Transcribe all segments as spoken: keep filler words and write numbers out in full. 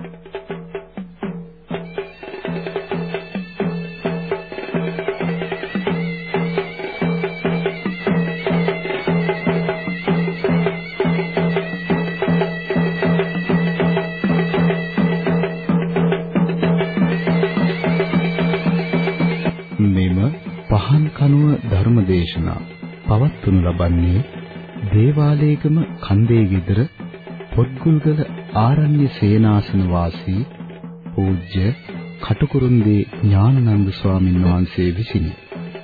ධර්මදේශනා පවත්වනු ලබන්නේ දේවාලේගම කන්දේ ගෙදර පොත්ගුල්ගල ආරණ්‍ය සේනාසන වාසී පූජ්‍ය කටුකුරුන්දී ඥානানন্দ ස්වාමීන් වහන්සේ විසිනි.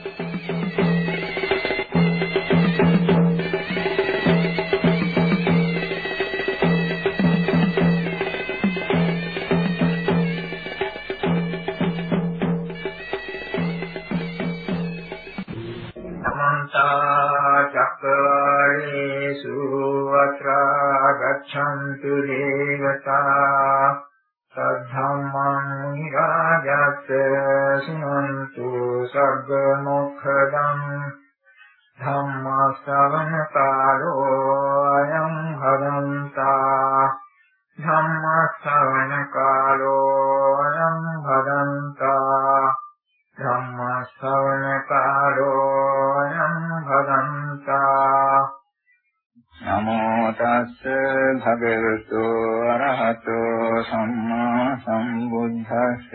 गच्छन्तु देवता सद्धम्मं निराजस्य शृण्वन्तु सर्वमुखदं धम्मश्रवण कालो अयं भदन्ता धम्मश्रवण कालो अयं भदन्ता धम्मश्रवण कालो अयं भदन्ता नमो तस्ස භගවතු අරහතෝ සම්මා සම්බුද්දස්ස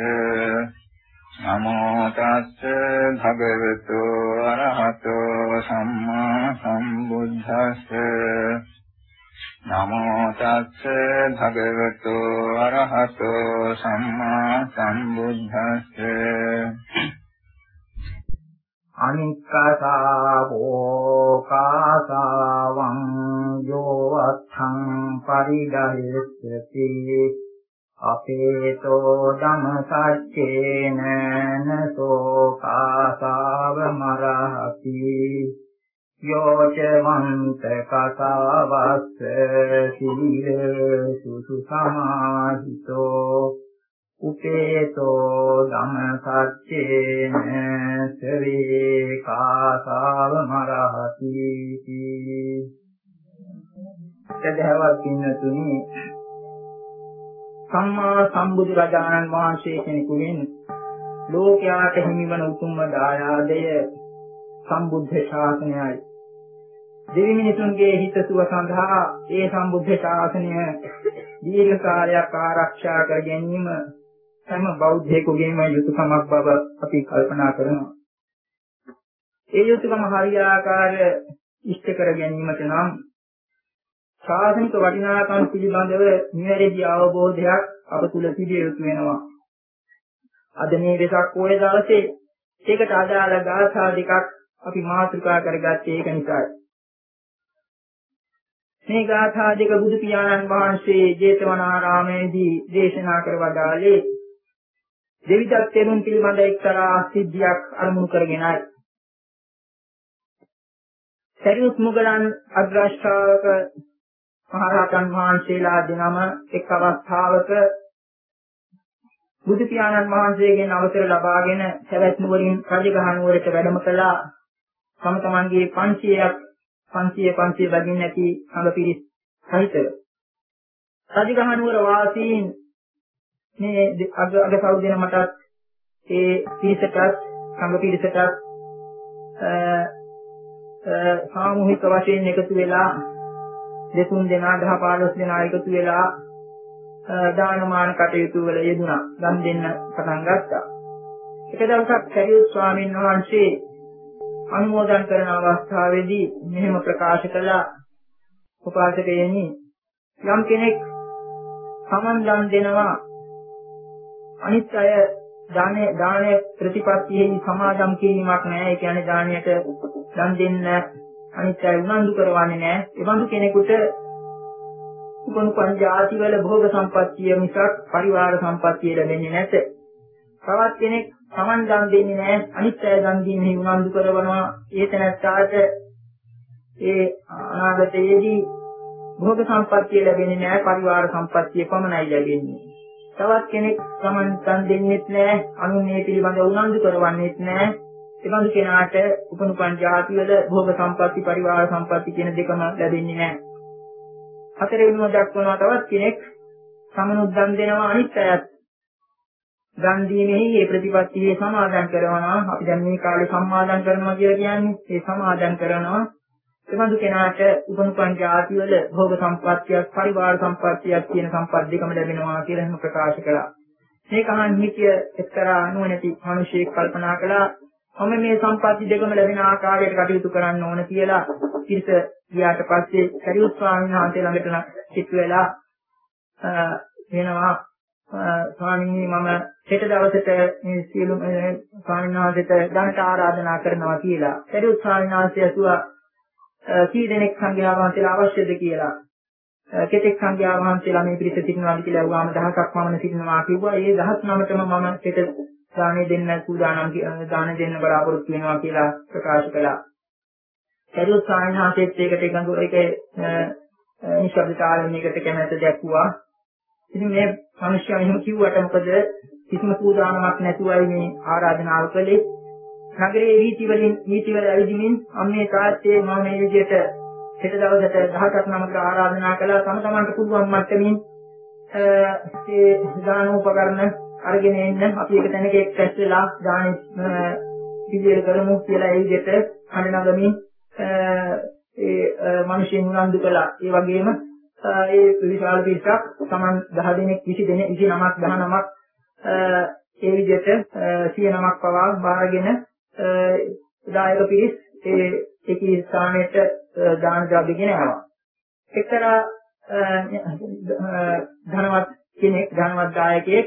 නමෝ තස්ස භගවතු අරහතෝ සම්මා සම්බුද්දස්ස නමෝ තස්ස භගවතු අරහතෝ සම්මා සම්බුද්දස්ස අනික්ඛසාවෝ කාසාවං යෝ අත්තං පරිදහෙස්සති අපේතෝ ධම්ම සච්චේන නසෝ කාසාව මරහති යෝ ච වන්ත කසාවස්ස සීල සුසු සමාහිතෝ උපේතෝ ධම්ම සච්චේන සවේ කාසාව මරහති. සදහවත් පින්නතුනි, සම්මා සම්බුදු රජාණන් වහන්සේ කෙනෙකුගෙන් ලෝකයාට හිමිවන උතුම්ම දායාදය සම්බුද්ධ ශාසනයයි. දෙවි මිනිසුන්ගේ හිතසුව සඳහා ඒ සම්බුද්ධ ශාසනය දීර්ඝ කාලයක් ආරක්ෂා කර ගැනීම හැම බෞද්ධයෙකුගේම යුතුයකමක් බව අපි කල්පනා කරනවා. ඒ යුතුයකම හරියාකාර ඉෂ්ට කර ගැනීමට නම් ශාසනික වටිනාකම් පිළිබඳව නිවැරදි අවබෝධයක් අප තුල තිබිය යුතු වෙනවා. අද මේ වෙසක් පොය දවසේ ඒකට අදාළ ගාථා දෙකක් අපි මාතෘකා කරගත්තේ ඒක නිසායි. මේ ගාථා දෙක බුදු පියාණන් වහන්සේ ජේතවනාරාමයේදී දේශනා කර වදාළේ දෙවිදත් තෙරුන් පිළිබඳ එක්තරා සිද්ධියක් අරමුණු කරගෙනයි. සරියුත් මුගලන් අග්‍රශ්‍රාවක මහරහතන් වහන්සේලා දෙනම එක් අවස්ථාවක බුදු පියාණන් වහන්සේගෙන් අවසර ලබාගෙන සවැත් නුවරින් රජගහ නුවරට වැඩම කළා. තම තමන්ගේ පන්සියයක් පන්සිය පන්සිය බැගින් නැති සංඝ පිරිස් සහිතව රජගහ නුවර වාසීන් මේ අග අග සෞදෙන මටත් ඒ පිරිසටත් සංඝ පිරිසටත් සාමූහික වශයෙන් එකතු වෙලා දෙතුන් දෙනා දහ පහළොස් දෙනා එකතු වෙලා දානමාන කටයුතු වල යෙදුණා. දන් දෙන්න පටන් ගත්තා. එක දවසක් සරියුත් ස්වාමීන් වහන්සේ අනුමෝදන් කරන අවස්ථාවේදී මෙහෙම ප්‍රකාශ කළා. උපාසකයනි, යම් කෙනෙක් සමන් දන් දෙනවා අනිත් අය දානේ දානේ ප්‍රතිපත්තියෙහි සමාදම් කිරීමක් නැහැ. ඒ කියන්නේ දානයට දන් දෙන්න අනිත් අය උනන්දු කරවන්නේ නැහැ. ඒ බඳු කෙනෙකුට උපනුපන් ජාතිවල භෝග සම්පත්තිය මිසක් පරිවාර සම්පත්තිය ලැබෙන්නේ නැත. තවත් කෙනෙක් සමන් දන් දෙන්නේ නැහැ. අනිත් අය දන් දීමෙහි උනන්දු කරවනවා. ඒ තැනට ඒ අනාගතයේදී භෝග සම්පත්තිය ලැබෙන්නේ නැහැ. පරිවාර සම්පත්තිය පමණයි ලැබෙන්නේ. තවත් කෙනෙක් සමන් දන් දෙන්නෙත් නැහැ. අනුන් මේ පිළිබඳ උනන්දු කරවන්නෙත් නැහැ. ඒ බඳු කෙනාට උපනුපන් ජාතිවල භෝග සම්පatti පරිවාර සම්පatti කියන දෙකම ලැබෙන්නේ නැහැ. හතරවෙනිව දක්වනවා තවත් කෙනෙක් සමනුත් දන් දෙනවා අනිත් අයත් දන් දීමෙහි මේ ප්‍රතිපත්තියේ සමාදන් කරනවා. අපි දැන් මේ කාලේ සම්මාදන් කරනවා කියලා කියන්නේ ඒ සමාදන් කරනවා. එබඳු කෙනාට උපනුපන් ජාති වල භෝග සම්පත්තියක් පරිවාර සම්පත්තියක් කියන සම්පත් දෙකම ලැබෙනවා කියලා එහෙම ප්‍රකාශ කළා. මේක අහන් හිතිය එක්තරා නුවණැති මිනිසෙක් කල්පනා කළා මම මේ සම්පatti දෙකම ලැබෙන ආකාරයට කටයුතු කරන්න ඕන කියලා. ඊට ගියාට පස්සේ සරියුත් ස්වාමීන් වහන්සේ ළඟට සිත් වෙලා වෙනවා ස්වාමීනි මම හෙට දවසට මේ සියලු ස්වාමීන් වහන්සේට ධනට ආරාධනා කරනවා කියලා. සරියුත් ස්වාමීන් වහන්සේ අසුවා කී දෙනෙක් සංඝයා වහන්සේලා අවශ්‍යද කියලා. කෙතෙක් සංඝයා වහන්සේලා මේ පිරිස සිටිනවාද කියලා අහුවාම දහසක් පමණ සිටිනවා කිව්වා. ඒ දහස් නමතම මම හෙට දානෙ දෙන්න සූදානම් දාන දෙන්න බලාපොරොත්තු වෙනවා කියලා ප්‍රකාශ කළා. සරියුත් ස්වාමීන් වහන්සේත් ඒකට එකඟ ඒකේ නිශ්ශබ්දතාවයෙන් මේකට කැමැත්ත දැක්වුවා. ඉතින් මේ මිනිස්සු එහෙම කිව්වට මොකද කිසිම සූදානමක් නැතුවයි මේ ආරාධනාව කළේ. නගරයේ වීථි වලින් වීථි වල ඇවිදිමින් අම්මේ තාත්තේ මම මේ විදිහට හෙට දවසට දහසක් නමකට ආරාධනා කළා. තම තමන්ට පුළුවන් මට්ටමින් ඒ දාන උපකරණ අරගෙන එන්න අපි එක තැනක එක්රැස් වෙලා දාන පිළියෙල කරමු කියලා ඒ විදිහට අඬනගමින් ඒ මිනිස්සුන් උනන්දු කළා. ඒ වගේම ඒ විශාල පිරිසක් Taman දහ දෙනෙක් විසි දෙනෙක් විසි නමක් දහ නමක් ඒ විදිහට සිය නමක් පවා බාරගෙන දායක පිරිස් ඒ ඒකී ස්ථානයට දාන ද්‍රව්‍ය ගෙන ආවා. එක්තරා ධනවත් කෙනෙක් ධනවත් දායකයෙක්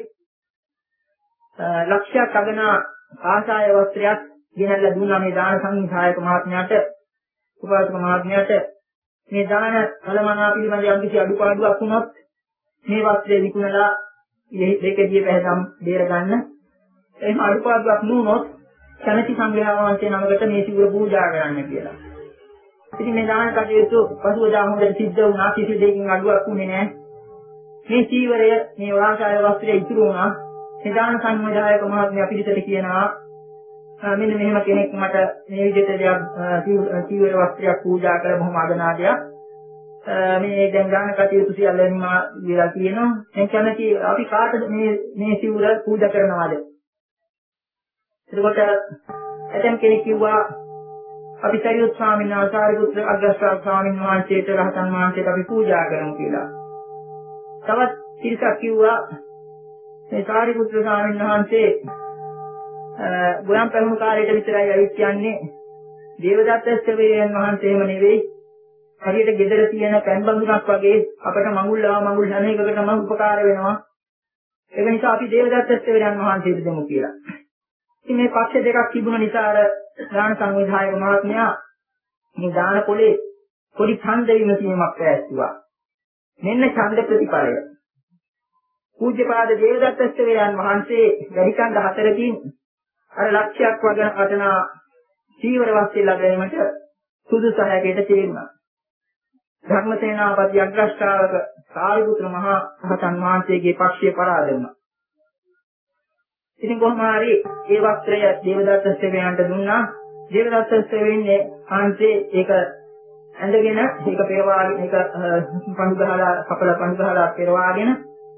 ලක්ෂයක් අගනා ආශාය වස්ත්‍රයක් ගෙනල්ලා දුන්නා මේ දාන සංවිධායක මහත්මයාට උපාසක මහත්මයාට. මේ දාන කලමනා පිළිබඳ යම් කිසි අඩුපාඩුවක් වුණොත් මේ වස්ත්‍රය විකුණලා දෙකදී පැහැදම් බේර ගන්න. එහෙම අඩුපාඩුවක් නුනොත් කැමැති සංඝයා වහන්සේ නමකට මේ සිවුර පූජා කරන්න කියලා. ඉතින් මේ දාන කටයුතු පසුවදා හොඳට සිද්ධ වුණා. කිසි දෙයකින් අඩුවක් වුණේ නැහැ. මේ සීවරය මේ වාසාය වස්ත්‍රය ඉතුරු වුණා. මේ දාන සංවිධායක මහත්මයා පිළිසෙට කියනවා මෙන්න මෙහෙම කෙනෙක් මට මේ විදිහට දෙයක් සීවර වස්ත්‍රයක් පූජා කළ බොහොම අගනාදයක් මේ දැන් දාන කටයුතු සියල්ලම විලා කියනවා. දැන් කැමති අපි කාටද මේ මේ සිවුර පූජා කරනවද? එතකොට ඇතම් කෙනෙක් කිව්වා අපි සරියුත් ස්වාමීන් වහන්සේ සාරිපුත්‍ර අග්‍රශ්‍රාවක ස්වාමීන් වහන්සේට රහතන් වහන්සේට අපි පූජා කරමු කියලා. තවත් පිරිසක් කිව්වා මේ සාරිපුත්‍ර ස්වාමීන් වහන්සේ ගෝයන් පැවුණු කාලයට විතරයි ඇවිත් යන්නේ. දේවදත්ත ස්තවේයන් වහන්සේම නෙවෙයි. හරියට ගෙදර තියෙන පෑන් බඳුනක් වගේ අපට මඟුල් ආව මඟුල් හැම එකකටම උපකාර වෙනවා. ඒක නිසා අපි දේවදත්ත ස්තවේයන් වහන්සේට දෙමු කියලා. ඉතින් මේ පක්ෂ දෙකක් තිබුණ නිසා අර දාන සංවිධායක මහත්මයා මේ දාන පොලේ පොඩි ඡන්ද විමසීමක් පැවැත්තුවා. මෙන්න ඡන්ද ප්‍රතිඵලය. පූජ්‍යපාද දේවදත්ත ස්තවේයන් වහන්සේ වැඩි ඡන්ද හතරකින් අර ලක්ෂයක් වගේ වටනා සීවර වස්ත්‍රය ලැබීමට සුදුසු හැටියට තේරුණා. ධර්මසේනාපති අග්‍රශ්‍රාවක සාරිපුත්‍ර මහා රහතන් වහන්සේගේ පක්ෂයේ පරාද වුණා. ඉතින් කොහොම හරි ඒ වස්ත්‍රය දේවදත්ත ස්තවේයන්ට දුන්නා. දේවදත්ත ස්තවේයන්නේ ආන්සේ ඒක ඇඳගෙන ඒක පෙරවාගෙන ඒක පඳු ගහලා කපල පඳු ගහලා පෙරවාගෙන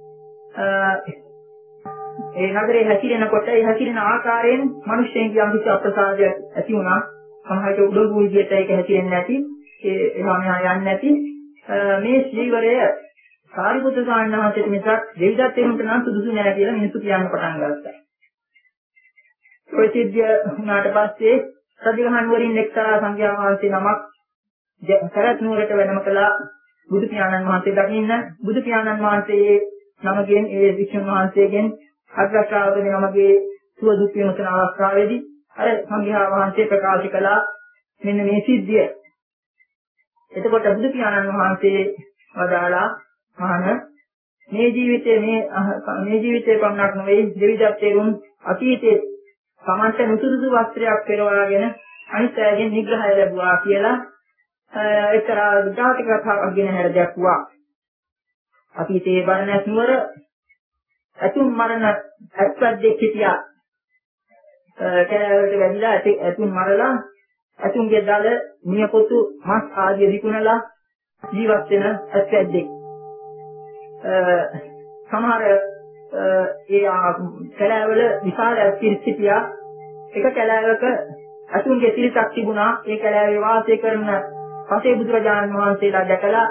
ඒ නගරේ හැසිරෙනකොට ඒ හැසිරෙන ආකාරයෙන් මිනිස්සුන්ගේ යම් කිසි අප්‍රසාදයක් ඇති වුණා. සමහරට උඩඟු විදියට ඒක හැසිරෙන්නේ නැති, ඒ එහා මෙහා යන්නේ නැති මේ ශ්‍රීවරය සාරිපුත්‍ර ස්වාමීන් වහන්සේට මිසක් දෙවිදත් තෙරුන්ට නම් සුදුසු නෑ කියලා මිනිස්සු කියන්න පටන් ගත්තා. ඔය සිද්ධිය වුණාට පස්සේ සදිගහන් වරින් එක්තරා සංඝයා වහන්සේ නමක් සරත් නුවරට වැඩම කළා බුදු පියාණන් වහන්සේ දකින්න. බුදු පියාණන් වහන්සේ නමගෙන් ඒ වික්ෂුන් වහන්සේගෙන් අග්‍රශ්‍රාවක නමගේ සුව දුක් විමසන අවස්ථාවේදී අර සංඝයා වහන්සේ ප්‍රකාශ කළා මෙන්න මේ සිද්ධිය. එතකොට බුදු පියාණන් වහන්සේ වදාලා මහාන මේ ජීවිතයේ මේ මේ ජීවිතේ පමණක් නෙවෙයි දෙවිදත් තෙරුන් අතීතයේ සමන්ත නුසුදුසු වස්ත්‍රයක් පෙරවාගෙන අනිත් අයගෙන් නිග්‍රහය ලැබුවා කියලා එක්තරා ජාතක කතාවක් ගෙන හැර දැක්වුවා. අතීතයේ බරණැස් නුවර අතුන් මරණ අත්පත්දෙක් හිටියා. කැලෑවලට වැදිලා අතුන් මරලා අතුන්ගේ දල නියපොතු මස් ආදිය විකුණලා ජීවත් වෙන අත්පත්දෙක්. සමහර ඒ කැලෑවල විශාල පිරිසිතියා එක කැලෑවක අතුන්ගේ තිරිසක් තිබුණා. ඒ කැලෑවේ වාසය කරන පසේ බුදුරජාණන් වහන්සේලා දැකලා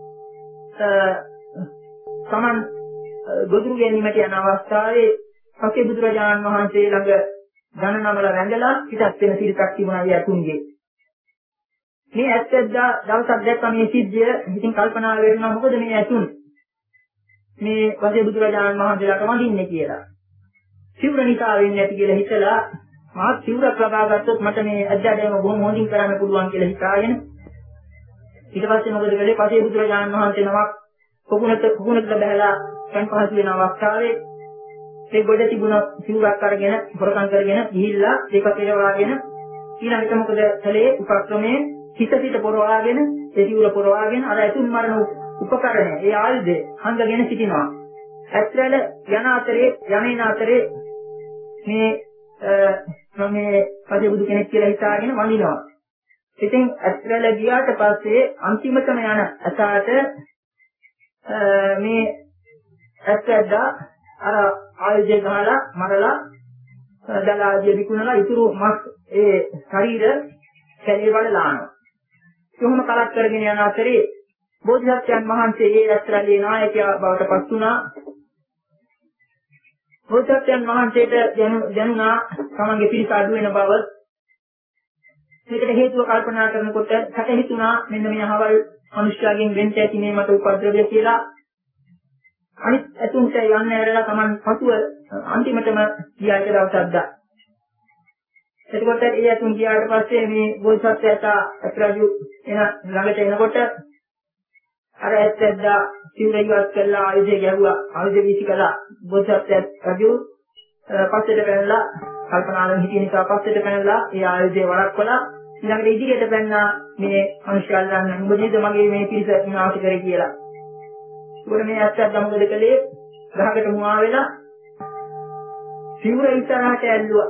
සමන් ගොදුරු ගැනීමට යන අවස්ථාවේ පසේ බුදුරජාණන් වහන්සේ ළඟ ධන නමල රැඳලා පිටත් වෙන තිරිසක් තිබුණා ඒ අතුන්ගේ. මේ ඇත්තද්දා දවසක් දැක්කම මේ සිද්ධිය ඉතින් කල්පනා වෙනවා මොකද මේ ඇතුන් මේ පසේ බුදුරජාණන් වහන්සේලාට වඳින්නේ කියලා. සිවුර නිසා වෙන්නේ නැති කියලා හිතලා මාත් සිවුරක් ලබා ගත්තොත් මට මේ අධ්‍යාදයම බොහොම හොඳින් කරන්න පුළුවන් කියලා හිතාගෙන ඊට පස්සේ මොකද කළේ පසේ බුදුරජාණන් වහන්සේ නමක් කුකුණට කුකුණට බැලලා කන් පහසු වෙන අවස්ථාවේ ඒ ගොඩ තිබුණ සිවුරක් අරගෙන හොරකම් කරගෙන ගිහිල්ලා ඒක පෙරවාගෙන ඊළඟට මොකද කළේ උපක්‍රමයේ හිත පිට පොරවාගෙන ඒ සිවුර පොරවාගෙන අර ඇතුන් මරණ උපකරණය ඒ ආයුධය හංගගෙන සිටිනවා. ඇත්වල යන අතරේ යමින අතරේ මේ මම මේ පසේ බුදු කෙනෙක් කියලා හිතාගෙන වඳිනවා. ඉතින් ඇත්වල ගියාට පස්සේ අන්තිමටම යන අසාට මේ ඇත්තදා අර ආයුධය ගහලා මරලා දලාදිය විකුණලා ඉතුරු මස් ඒ ශරීර කැලේ වලලානවා. කොහොම කලක් කරගෙන යන අතරේ බෝධිසත්වයන් වහන්සේ ඒ ඇත්‍රලේ නායකයා බවට පත් වුණා. බෝධිසත්වයන් වහන්සේට දැනුණා තමන්ගේ පිරිස අඩු වෙන බව. මේකට හේතුව කල්පනා කරනකොට සැක හිතුණා මෙන්න මේ අහවල් මනුෂ්‍යයන්ගෙන් වෙන්න ඇති මේ මට උපද්‍රවය කියලා. අනිත් ඇතුන්ට යන්න ඇරලා තමන් පසුව අන්තිමටම ගියා කියලා දවසක්දා. එතකොට ඒ ඇතුන් ගියාට පස්සේ මේ බෝධිසත්වයාට අත්‍රාජු එන ළඟට එනකොට අර ඇත්තද්දා සිවුර ඉවත් කරලා ආයුධය ගැහුවා. ආයුධ වීසි කළා. බෝධිසත්වයා රජු පස්සෙට පැනලා කල්පනාවෙන් හිටිය නිසා පස්සෙට පැනලා ඒ ආයුධය වළක්වලා ඊළඟට ඉදිරියට පැන්නා මේ මිනිස්යාලන් උඹදීද මගේ මේ පිරිස විනාශ කරේ කියලා. ඒකට මේ ඇත්තද්දා මොකද කළේ? ගහකට මුවා වෙලා සිවුර ඉස්සරහට ඇල්ලුවා.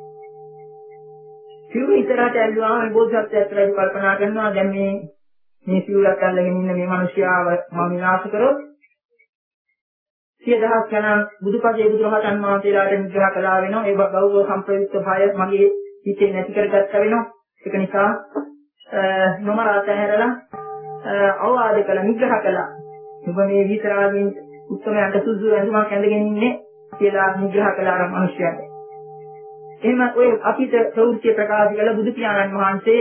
සිවුර ඉස්සරහට ඇල්ලුවාම මේ බෝධිසත්වයා රජු කල්පනා කරනවා දැන් මේ මේ සිවුරක් අල්ලගෙන ඉන්න මේ මිනිස්යාව මම විනාශ කරොත් සිය දහස් ගණන් බුදුපදයේ බුදුරහතන් වහන්සේලාට නිග්‍රහ කළා වෙනවා. ඒ ගෞරව සම්ප්‍රයුක්ත භාවය මගේ හිතේ නැති කරගත්ත වෙනවා. ඒක නිසා නොමරා තැහැරලා අවවාද කළ නිග්‍රහ කළා. ඔබ මේ විතරාගෙන් උත්තරයන්ට සුදුසු ඇඳුමක් ඇඳගෙන ඉන්නේ කියලා නිග්‍රහ කළා අර මිනිස්යාට. එහෙම ඔය අපිට ප්‍රවෘත්ති ප්‍රකාශ කළ බුදු පියාණන් වහන්සේ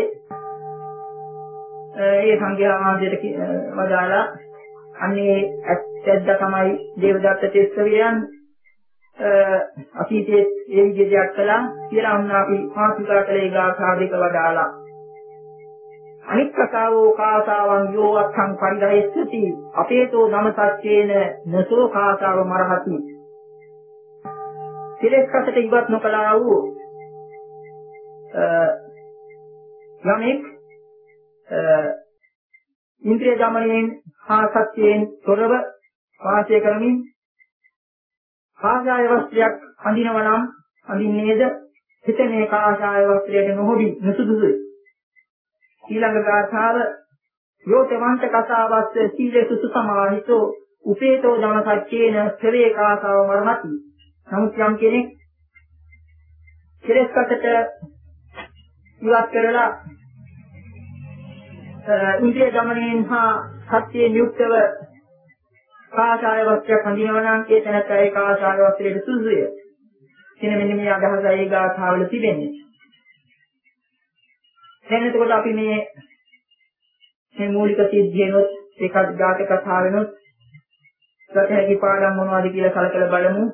ඒ සංඝයා වහන්සේට වදාලා අන්නේ ඇත්තද්ද තමයි දේවදත්ත තෙස්සවියන් අතීතයේ ඒ විදිහට කළා කියලා අන්න අපි මාසිකා කලේ ගාථාදික වදාලා අනික් කතාවෝ කාසාවන් යෝ අත්ං පරිදහෙස්සති අපේතෝ නම සත්‍යේන නසෝ කාසාව මරහති සිලෙස්කට ඉවත් නොකලා වූ යමෙක් ඉන්ද්‍රිය දමනයෙන් හා සත්‍යයෙන් තොරව වාසය කරමින් කාශාය වස්ත්‍රයක් අඳිනවා නම් අඳින්නේද හිත මේ කාශාය වස්ත්‍රයට නොහොබි නසුදුසුයි. ඊළඟ ගාථාව යෝතවන්ත කතාවස්ස සීලසු සමාහිතෝ උපේතෝ ධම සච්චේන සවේ කාශාව මරහති. නමුත් යම් කෙනෙක් කෙලෙස්කට ඉවත් කරලා ඉන්ද්‍රිය දමනයෙන් හා සත්‍යයෙන් යුක්තව කාශාය වස්ත්‍රයක් අඳිනවා නම් ඒ තැනට ඒ කාශාය වස්ත්‍රයට සුදුසුය. එන මෙන්න මේ අදහස ඒ ගාථාවල තිබෙන්නේ. දැන් එතකොට අපි මේ මේ මූලික සිද්ධියනොත් ඒකත් ගාථා කතාවෙනොත් සත්‍යයේ පාඩම් මොනවද කියලා කලකලා බලමු.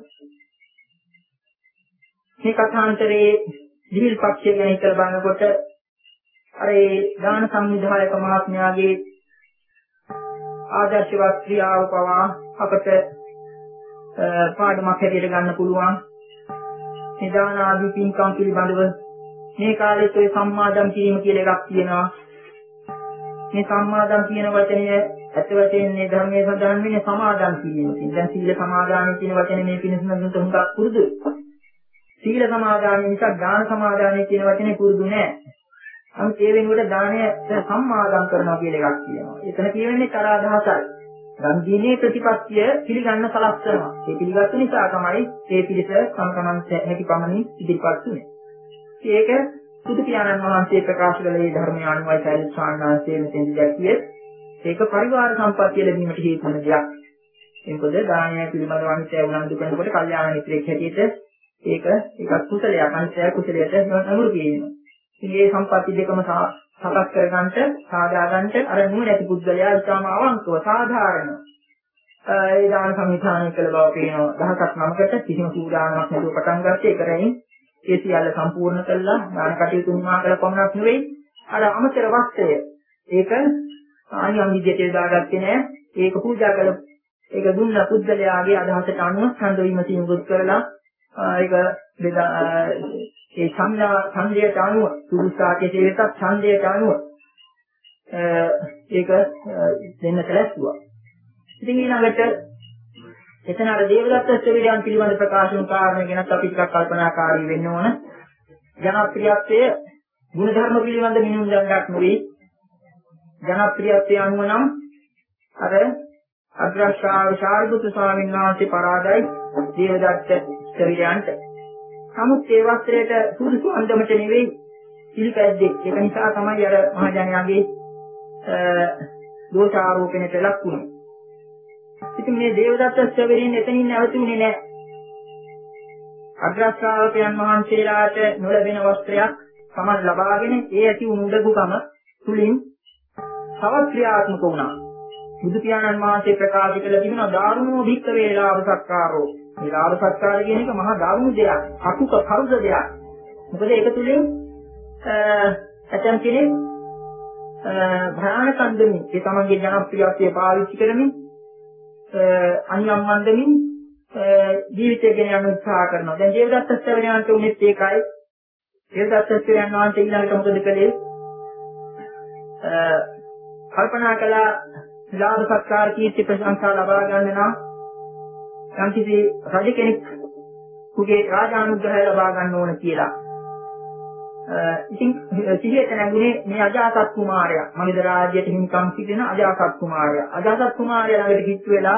මේ කථාන්තරයේ දිවිල් පක්ෂය ගැන හිතලා බලනකොට අර ඒ දාන සංවිධායක මහත්මයාගේ ආදර්ශවත් ක්‍රියාව පවා අපට පාඩමක් හැටියට ගන්න පුළුවන්. මේ දාන ආදී පින්කම් පිළිබඳව මේ කාලෙත් ඔය සම්මාදම් කිරීම කියලා එකක් තියෙනවා. මේ සම්මාදම් කියන වචනය ඇත්ත වශයෙන්ම මේ ධර්මයේ සඳහන් වෙන්නේ සමාදම් කිරීමකින්. දැන් සීල සමාදානය කියන වචනේ මේ පිළිසඳුන්ට හුඟක් පුරුදු. සීල සමාදානය නිසා දාන සමාදානය කියන වචනේ පුරුදු නෑ. නමුත් ඒ වෙනුවට දානය සම්මාදම් කරනවා කියලා එකක් තියෙනවා. එතන කියවෙන්නේ තර අදහසයි. ගන්ධීනේ ප්‍රතිපත්තිය පිළිගන්න සලස්වනවා. ඒ පිළිගත්තු නිසා තමයි ඒ පිළිස සම්කමන් හැකි පමණින් ඉදිරිපත් වුනේ. ඒක බුදු පියාණන් වහන්සේ ප්‍රකාශ කළ මේ ධර්මය අනුවයි සාරිපුත්‍ර ස්වාමීන් වහන්සේ මෙතෙන්දී දැක්වියේ ඒක පරිවාර සම්පත්තිය ලැබීමට හේතු වන දෙයක්. මොකද දානය පිළිබඳව අනිත්‍ය උනන්දු කරනකොට කල්යාණ මිත්‍රයෙක් හැටියට ඒක එකක් කුසලයක් අනිත්‍ය කුසලයට නමුරු කියනවා. ඉතින් මේ සම්පත්ති දෙකම සකස් කරගන්නට සාදාගන්නට අර නුවණැති පුද්ගලයා ඉතාම අවංකව සාධාරණ ඒ දාන සම්විධානය කළ බව පේනවා. දහසක් නමකට කිසිම සූදානමක් නැතුව පටන් ගත්තේ කරමින් ඒ සියල්ල සම්පූර්ණ කළා. දාන කටයුතු උන්නා කළ පමණක් නෙවෙයි අර අමතර වස්ත්‍රය ඒක ආනියම් විදියට යොදාගත්තේ නැහැ. ඒක පූජා කළ ඒක දුන්න පුද්ගලයාගේ අදහසට අනුව ඡන්ද විමසීම බුද් කරලා ඒක බෙදා ඒ ඡන්දා ඡන්දයට අනුව සුදුසා කෙසේට ඡන්දයට අනුව ඒක දෙන්නට ලැබුවා. ඉතින් ඊළඟට එතන අර දේවදත්ත ස්ත්‍රීයන් පිළිබඳ ප්‍රකාශන කාරණේ ගැනත් අපි ටිකක් කල්පනාකාරී වෙන්න ඕන. ජනප්‍රියත්වයේ ගුණධර්ම පිළිබඳ මිනුම් දණ්ඩක් නෙවෙයි. ජනප්‍රියත්වයේ අනුව නම් අර අග්‍රශ්‍රාව සාරිපුත්‍ර ස්වාමීන් වහන්සේ පරාදයි දේවදත්ත ස්ත්‍රීයන්ට. නමුත් ඒ වස්ත්‍රයට සුදුසු අන්දමට නෙවෙයි පිළිපැද්දේ. ඒක නිසා තමයි අර මහජනයාගේ දෝෂ ආරෝපණයට ලක් වුනේ. ඉතින් මේ දේවදත්ත ස්ත්‍රීයන් එතනින් නැවතුනේ නැහැ. අග්‍රශ්‍රාවකයන් වහන්සේලාට නොලැබෙන වස්ත්‍රයක් තමයි ලබාගෙන ඒ ඇති වුණු උඩගුකම තුලින් තවත් ක්‍රියාත්මක වුණා. බුදු පියාණන් වහන්සේ ප්‍රකාශ කළ තිබෙනවා දාරුණෝ භික්ඛවේ ලාභ සත්කාරෝ. මේ ලාභ සත්කාර කියන එක මහා දාරුණ දෙයක්. අකුක කරුද දෙයක්. මොකද ඒක තුලින් ඇතම් කෙනෙක් භයානක අන්දමින් ඒ තමන්ගේ ජනප්‍රියත්වය පාවිච්චි කරමින් අන්‍යම් වන්දමින් ජීවිතය ගෙන යන උත්සාහ කරනවා. දැන් දේවදත්ත ස්ත්‍රීයන්ට උනේත් ඒකයි. දේවදත්ත ස්ත්‍රීයන් වහන්සේ ඊළඟට මොකද කළේ? කල්පනා කළා ලාභ සත්කාර කීර්ති ප්‍රශංසා ලබා ගන්න නම් යම්කිසි රජ කෙනෙක් කුගේ රාජානුග්‍රහය ලබා ගන්න ඕන කියලා. ඉතින් සිහියට නැගුණේ මේ අජාසත් කුමාරයා. මගධ රාජ්‍යයට හිමිකම් සිටින අජාසත් කුමාරයා. අජාසත් කුමාරයා ළඟට කිට්ටු වෙලා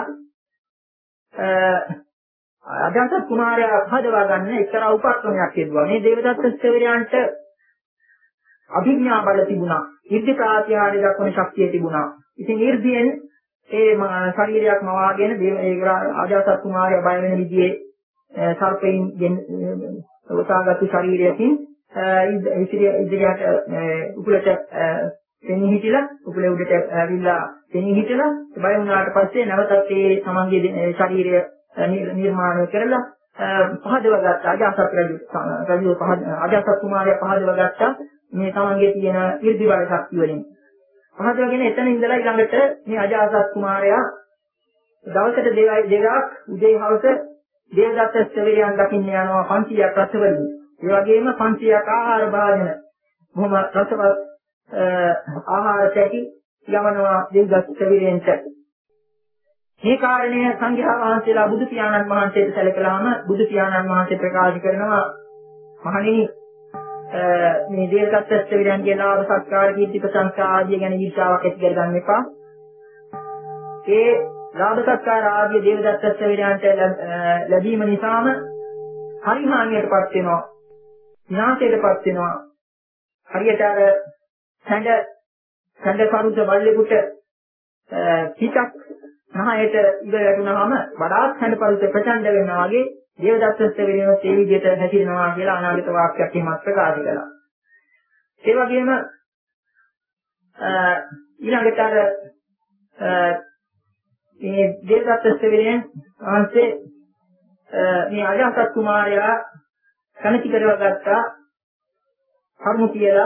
අජාසත් කුමාරයා හදවා ගන්න එක්තරා උපක්‍රමයක් යෙදුවා. මේ දේවදත්ත ස්ත්‍රීයන්ට අභිඥා බල තිබුණා. ඉර්ධි ප්‍රාතිහාර්ය දක්වන ශක්තිය තිබුණා. ඉතින් ඊර්ධියෙන් ඒ ශරීරයක් මවාගෙන ඒ අජාසත් කුමාරයා බය වෙන විදිහේ සර්පයින් වතාගත්තු ශරීරයකින් ඉදිරියට උකුලට තෙනී හිටිලා උකුලේ උඩට ඇවිල්ලා තෙනී හිටලා බය වුණාට පස්සේ නැවතත් ඒ තමන්ගේ ශරීරය නිර්මාණය කරලා පහදව ගත්තා. අජාසත් රජු රජු අජාසත් කුමාරයා පහදව ගත්තා මේ තමන්ගේ තියෙන ඊර්ධි බල ශක්තිය වලින්. පහදවගෙන එතන ඉඳලා ඊළඟට මේ අජාසත් කුමාරයා දවසට දෙකක් උදේ හවස දේවදත්ත ස්ත්‍රීයන් දකින්න යනවා පන්සියක් රසවලින්. ඒ වගේම පන්සියක් ආහාර භාජන මොහොම රසවත් ආහාර සැටි යවනවා දේවදත්ත ස්ත්‍රීයන්ට. මේ කාරණය සංඝයා වහන්සේලා බුදු පියාණන් වහන්සේට සැලකලාම බුදු පියාණන් වහන්සේ ප්‍රකාශ කරනවා මහණෙනි මේ දේවදත්ත ස්ත්‍රීයන්ගේ ලාභ සත්කාර කීර්ති ප්‍රශංසා ආදී ගැන ඊර්ෂාවක් ඇති කරගන්න එපා. ඒ ලාභ සත්කාර ආදී දේවදත්ත ස්ත්‍රීයන්ට ලැබීම නිසාම හරිහානියටපත් වෙනවා. විනාශයටපත් වෙනවා. හරියට අර සැඬ සැඬ කරුද බල්ලෙකුට පිටක් නහයට ඉඳ වැටුනහම වඩාත් සැඬ කරුද ප්‍රචණ්ඩ වෙනවා වගේ දේවදත්ත ස්ත්‍රීයන් ඒ විදිහට හැසිරෙනවා කියලා අනාගත වාක්‍යයක් එහෙමත් ප්‍රකාශ කළා. ඒ වගේම ඊළඟට අර මේ දේවදත්ත ස්ත්‍රීයන් වහන්සේ මේ අජාසත් කුමාරයා කණති කරවගත්තා කර්ම කියලා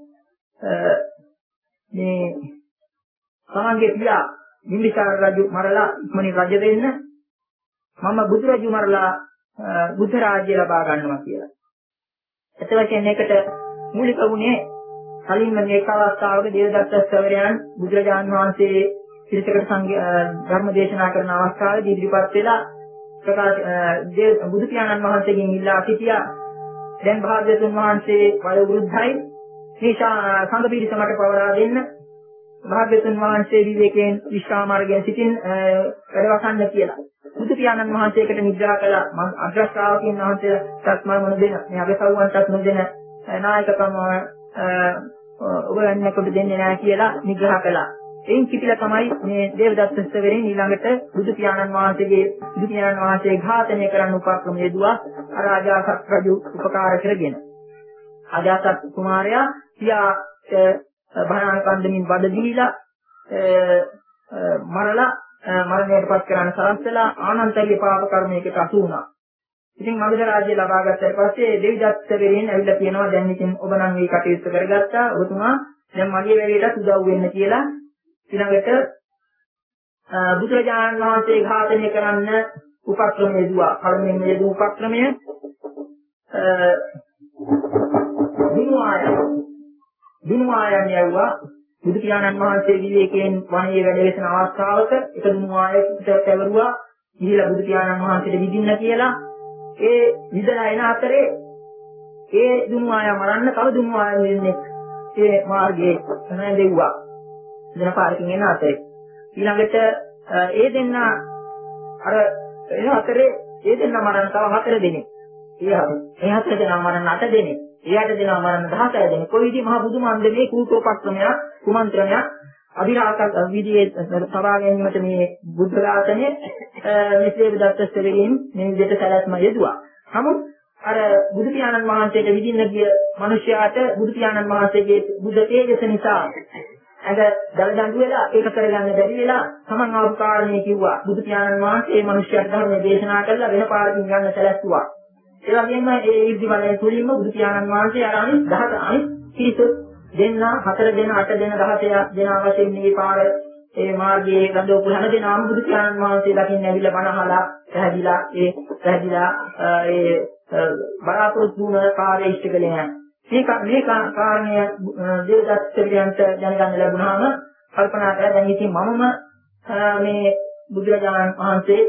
මේ තමන්ගේ පියා බිම්බිසාර රජු මරලා ඉක්මනින් රජ වෙන්න මම බුදු රජු මරලා බුද්ධ රාජ්‍ය ලබා ගන්නවා කියලා. ඒත් වශයෙන් ඒකට මූලික වුණේ කලින්ම මේක අවස්ථාවක දේවදත්ත ස්ත්‍රීයන් බුදුරජාන් වහන්සේ පිළිසකට ධර්ම දේශනා කරන අවස්ථාවේ ඉදිරිපත් වෙලා ප්‍රකාශ බුදු පියාණන් වහන්සේගෙන් ඉල්ලා සිටියා දැන් භාග්‍යවතුන් වහන්සේ වයෝ වෘද්ධයි මේ සංඝ පිරිස මට පවරා දෙන්න භාග්‍යවතුන් වහන්සේ විවේකයෙන් විශ්‍රාම මාර්ගයෙන් සිටින් වැඩවසන්න කියලා. බුදු පියාණන් වහන්සේකට නිග්‍රහ කළා. මම අග්‍ර ශ්‍රාවකයන් වහන්සේටත් මම නොදෙන, මේ අගසව්වන්ටත් නොදෙන නායකකම ඔබ වෙනකොට දෙන්නේ නැහැ කියලා නිග්‍රහ කළා. එයින් කිපිලා තමයි මේ දේවදත්ත ස්තවරෙන් ඊළඟට බුදු පියාණන් වහන්සේගේ බුදු පියාණන් වහන්සේ ඝාතනය කරන්න උපක්‍රම යෙදුවා. අර අජාසත් රජු උපකාර කරගෙන. අජාසත් කුමාරයා පියාට භයානක අන්දමින් බඩ දීලා මරලා මරණයටපත් කරන්න සලස්සලා ආනන්තරිය පාප කර්මයකට අසු වුණා. ඉතින් මගධ රාජ්‍ය ලබා ගත්තට පස්සේ දෙවිදත්ත වෙරින් ඇවිල්ලා කියනවා දැන් ඉතින් ඔබ නම් මේ කටයුත්ත කරගත්තා. ඔබතුමා දැන් මගේ වැඩේට උදව් වෙන්න කියලා ඊළඟට බුදුරජාණන් වහන්සේ ඝාතනය කරන්න උපක්‍රම යෙදුවා. පළමුවෙන් යෙදු උපක්‍රමය දිනුආය දිනුආයන් යවුවා. බුදු පියාණන් වහන්සේ විවේකයෙන් වනයේ වැඩ වෙන අවස්ථාවක එක දිනුආයකට පැවරුවා. ගිහිලා බුදු පියාණන් වහන්සේට විදින්න කියලා ඒ විදලා එන අතරේ ඒ දිනුආය මරන්න තව දිනුආය දෙන්නේ ඒ මාර්ගයේ නැදෙව්වා. දෙන පාරකින් එන අතරේ ඊළඟට ඒ දෙන්න අර එන අතරේ ඒ දෙන්න මරන්න තව හතර දෙනෙක්. ඒ ඒ හතර දෙනා මරන්න අට දෙනෙක්. එයාට දෙනවා මරන්න දහසය දෙනෙක්. කොයි විදිහ මහ බුදුමන්දමේ කූටෝපක්‍රමයක් කුමන්ත්‍රණයක් අභිරාකක් විදිහේ සබා ගැනීමට මේ බුද්ධ ඝාතනයේ මෙසේ දත්තස්තවරින් මේ විදිහට සැලැස්ම යෙදුවා. නමුත් අර බුදු පියාණන් වහන්සේට විදින්න ගිය මිනිසයාට බුදු පියාණන් වහන්සේගේ බුද්ධ තේජස නිසා ඇඟ දලදඬු වෙලා ඒක කරගන්න බැරි වෙලා තමන් ආපු කාරණේ කිව්වා. බුදු පියාණන් වහන්සේ මේ මිනිසයාට ධර්මයේ දේශනා කළා වෙන පාරකින් යන්න සැලැස්සුවා. ඒ වගේම ඒ ඉර්ධි බලයෙන් තුලින්ම බුදු පියාණන් වහන්සේ අර අනිත් දහස අනිත් කීසු දෙන්න හතර දෙන අට දෙන දහසය දෙන වශයෙන් මේ පාර ඒ මාර්ගයේ ගඳවපු හැම දෙනාම බුදු පියාණන් වහන්සේ දකින්න ඇවිල්ලා බණ අහලා පැහැදිලා ඒ පැහැදිලා ඒ බලාපොරොත්තු වුණ කාර්ය ඉෂ්ට කළේ නැහැ. මේක මේ කාරණය දේවදත්තයන්ට දැනගන්න ලැබුණාම කල්පනා කරලා දැන් ඉතින් මමම මේ බුදුරජාණන් වහන්සේ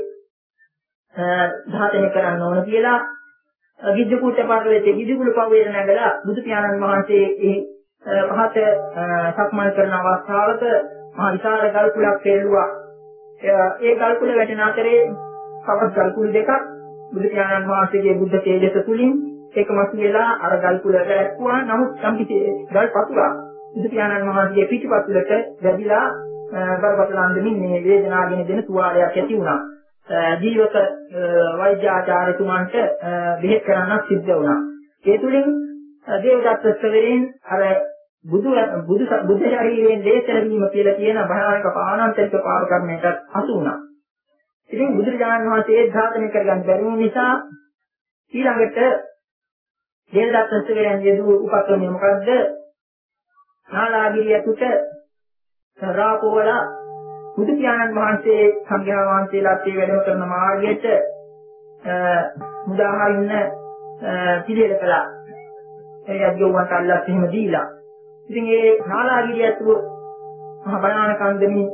ඝාතනය කරන්න ඕන කියලා ගිජ්ජකූට පර්වතයේ ගිජ්ජකුළු පවේර නැගලා බුදු පියාණන් වහන්සේ ඒ පහත සක්මන් කරන අවස්ථාවක මහා විශාල ගල් කුලක් පෙළුවා. ඒ ගල් කුල වැටෙන අතරේ කවස් ගල් කුල් දෙකක් බුදු පියාණන් වහන්සේගේ බුද්ධ තේජස තුලින් එකමත් වෙලා අර ගල් කුල වැටුවා. නමුත් සම්පිතේ ගල් පතුරා බුදු පියාණන් වහන්සේගේ පිටිපතුලට වැදිලා බරපතල අන්දමින් මේ වේදනාගෙන දෙන තුවාලයක් ඇති වුණා. ජීවක වෛද්‍යාචාර්යතුමන්ට බෙහෙත් කරන්න සිද්ධ වුණා. ඒ තුලින් දේවදත්ත ස්තවරෙන් අර බුදු බුදු බුද්ධ ශරීරයෙන් දේශන වීම කියලා කියන භයානක පාණාන්තරික පාප කර්මයකට අසු වුණා. ඉතින් බුදුරජාණන් වහන්සේ ඝාතනය කරගන්න බැරි නිසා ඊළඟට දේවදත්ත ස්තවරෙන් යෙදූ උපක්‍රමය මොකද්ද? නාලාගිරියකට රාපෝවලා බුදු පියාණන් වහන්සේ සංඝයා වහන්සේලාත් ඒ වැඩම කරන මාර්ගයට මුදාහරින්න පිළිවෙල කළා. ඒ යද්දෝවන්ට අල්ලස් එහෙම දීලා. ඉතින් ඒ නාලාගිරිය ඇතුළු මහ බණාන කන්දමින්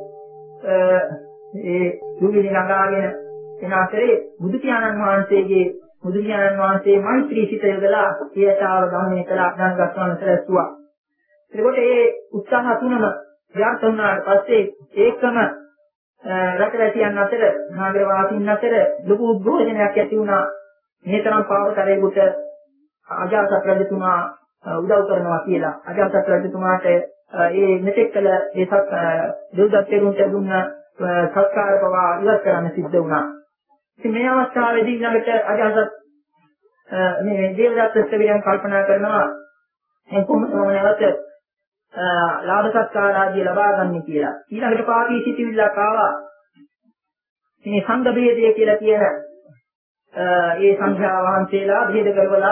ඒ දුවිලි නගාගෙන එන අතරේ බුදු පියාණන් වහන්සේගේ බුදු පියාණන් වහන්සේ මෛත්‍රී සිත යොදලා සියතාව ගමනේ කළා ධනගස්වන්න සැලසුවා. එතකොට ඒ උත්සාහ තුනම ව්‍යාර්ථ වුණාට පස්සේ ඒකම රටවැසියන් අතර නාගර වාසීන් අතර ලොකු උද්ඝෝෂණයක් ඇති වුණා. මේ තරම් පාවතරේකට අජාසත් රජතුමා උදව් කරනවා කියලා. අජාසත් රජතුමාට ඒ මෙතෙක් කළ ඒ සත් දෙව්දත්තරුන්ට දුන්න සත්කාර පවා ඉවත් කරන්න සිද්ධ වුණා. ඉතින් මේ අවස්ථාවේදී ළඟට අජාසත් මේ දේවදත්ත ස්තවරයන් කල්පනා කරනවා මේ කොහොමද නැවත ලාභ සත්කාර ආදී ලබා ගන්න කියලා. ඊළඟට පාපී සිටිවිල්ලක් ආවා. මේ සංඝ භේදය කියලා කියන ඒ සංඝයා වහන්සේලා භේද කරවලා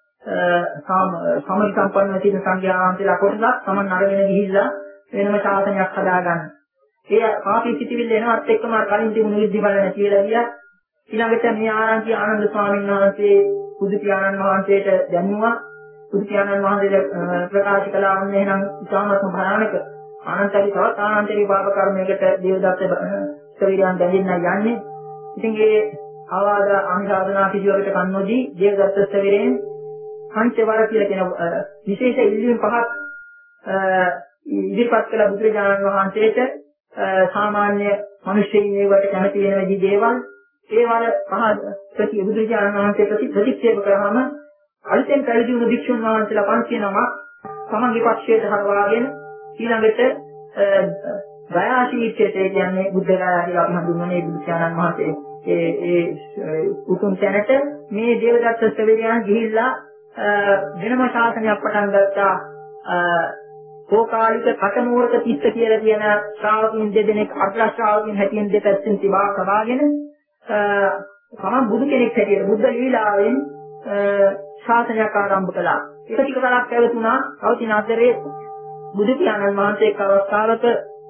සමරි සම්පන්න තියෙන සංඝයා වහන්සේලා කොටසක් සමන් අරගෙන ගිහිල්ලා වෙනම ශාසනයක් හදාගන්න. ඒ පාපී සිටිවිල්ල එනවත් එක්කම කලින් තිබුණු විද්ධි බල නැති වෙලා ගියා. ඊළඟට මේ ආරංචි ආනන්ද ස්වාමීන් වහන්සේ බුදු පියාණන් වහන්සේට දැන්නුවා. බුදු පියාණන් වහන්සේ ප්‍රකාශ කළා වන්නේ නම් ඉතාමත්ම භයානක ආනන්තරි තවත් ආනන්තරි පාප කර්මයකට දේවදත්ත ස්තවරයන් දැඳින්න යන්නේ. ඉතින් ඒ ආවාද අනුශාසනා කිසිවකට කන්නෝදී දේවදත්ත ස්තවරයෙන් පංචවර කියලා කියන විශේෂ ඉල්ලීම් පහක් ඉදිරිපත් කළ බුදුරජාණන් වහන්සේට සාමාන්‍ය මිනිස්සුන් ඒවට කැමති වෙන විදිහ දේවල් ඒවල පහ ප්‍රති බුදුරජාණන් වහන්සේ ප්‍රති ප්‍රතික්ෂේප කරාම අලුතෙන් පැවිදි වුණු භික්ෂුන් වහන්සේලා පන්සිය නමක් සමගි පක්ෂයට හරවාගෙන ඊළඟට ගයාශීර්ෂයට කියන්නේ බුද්ධ ගයා කියලා අපි හඳුන්වන්නේ බුදුරජාණන් වහන්සේ ඒ ඒ උතුම් තැනට මේ දේවදත්ත ස්තවරයන් ගිහිල්ලා වෙනම ශාසනයක් පටන් ගත්තා. කෝකාලික කටමෝරක තිස්ස කියලා කියන ශ්‍රාවකින් දෙදෙනෙක් අග්‍ර ශ්‍රාවකින් හැටියෙන් දෙපැත්තෙන් තිබා සබාගෙන තමන් බුදු කෙනෙක් හැටියට බුද්ධ ලීලාවෙන් ශාසනයක් ආරම්භ කළා. එක ටික කලක් පැවතුණා. අවතින අතරේ බුදු පියාණන් වහන්සේ එක් අවස්ථාවක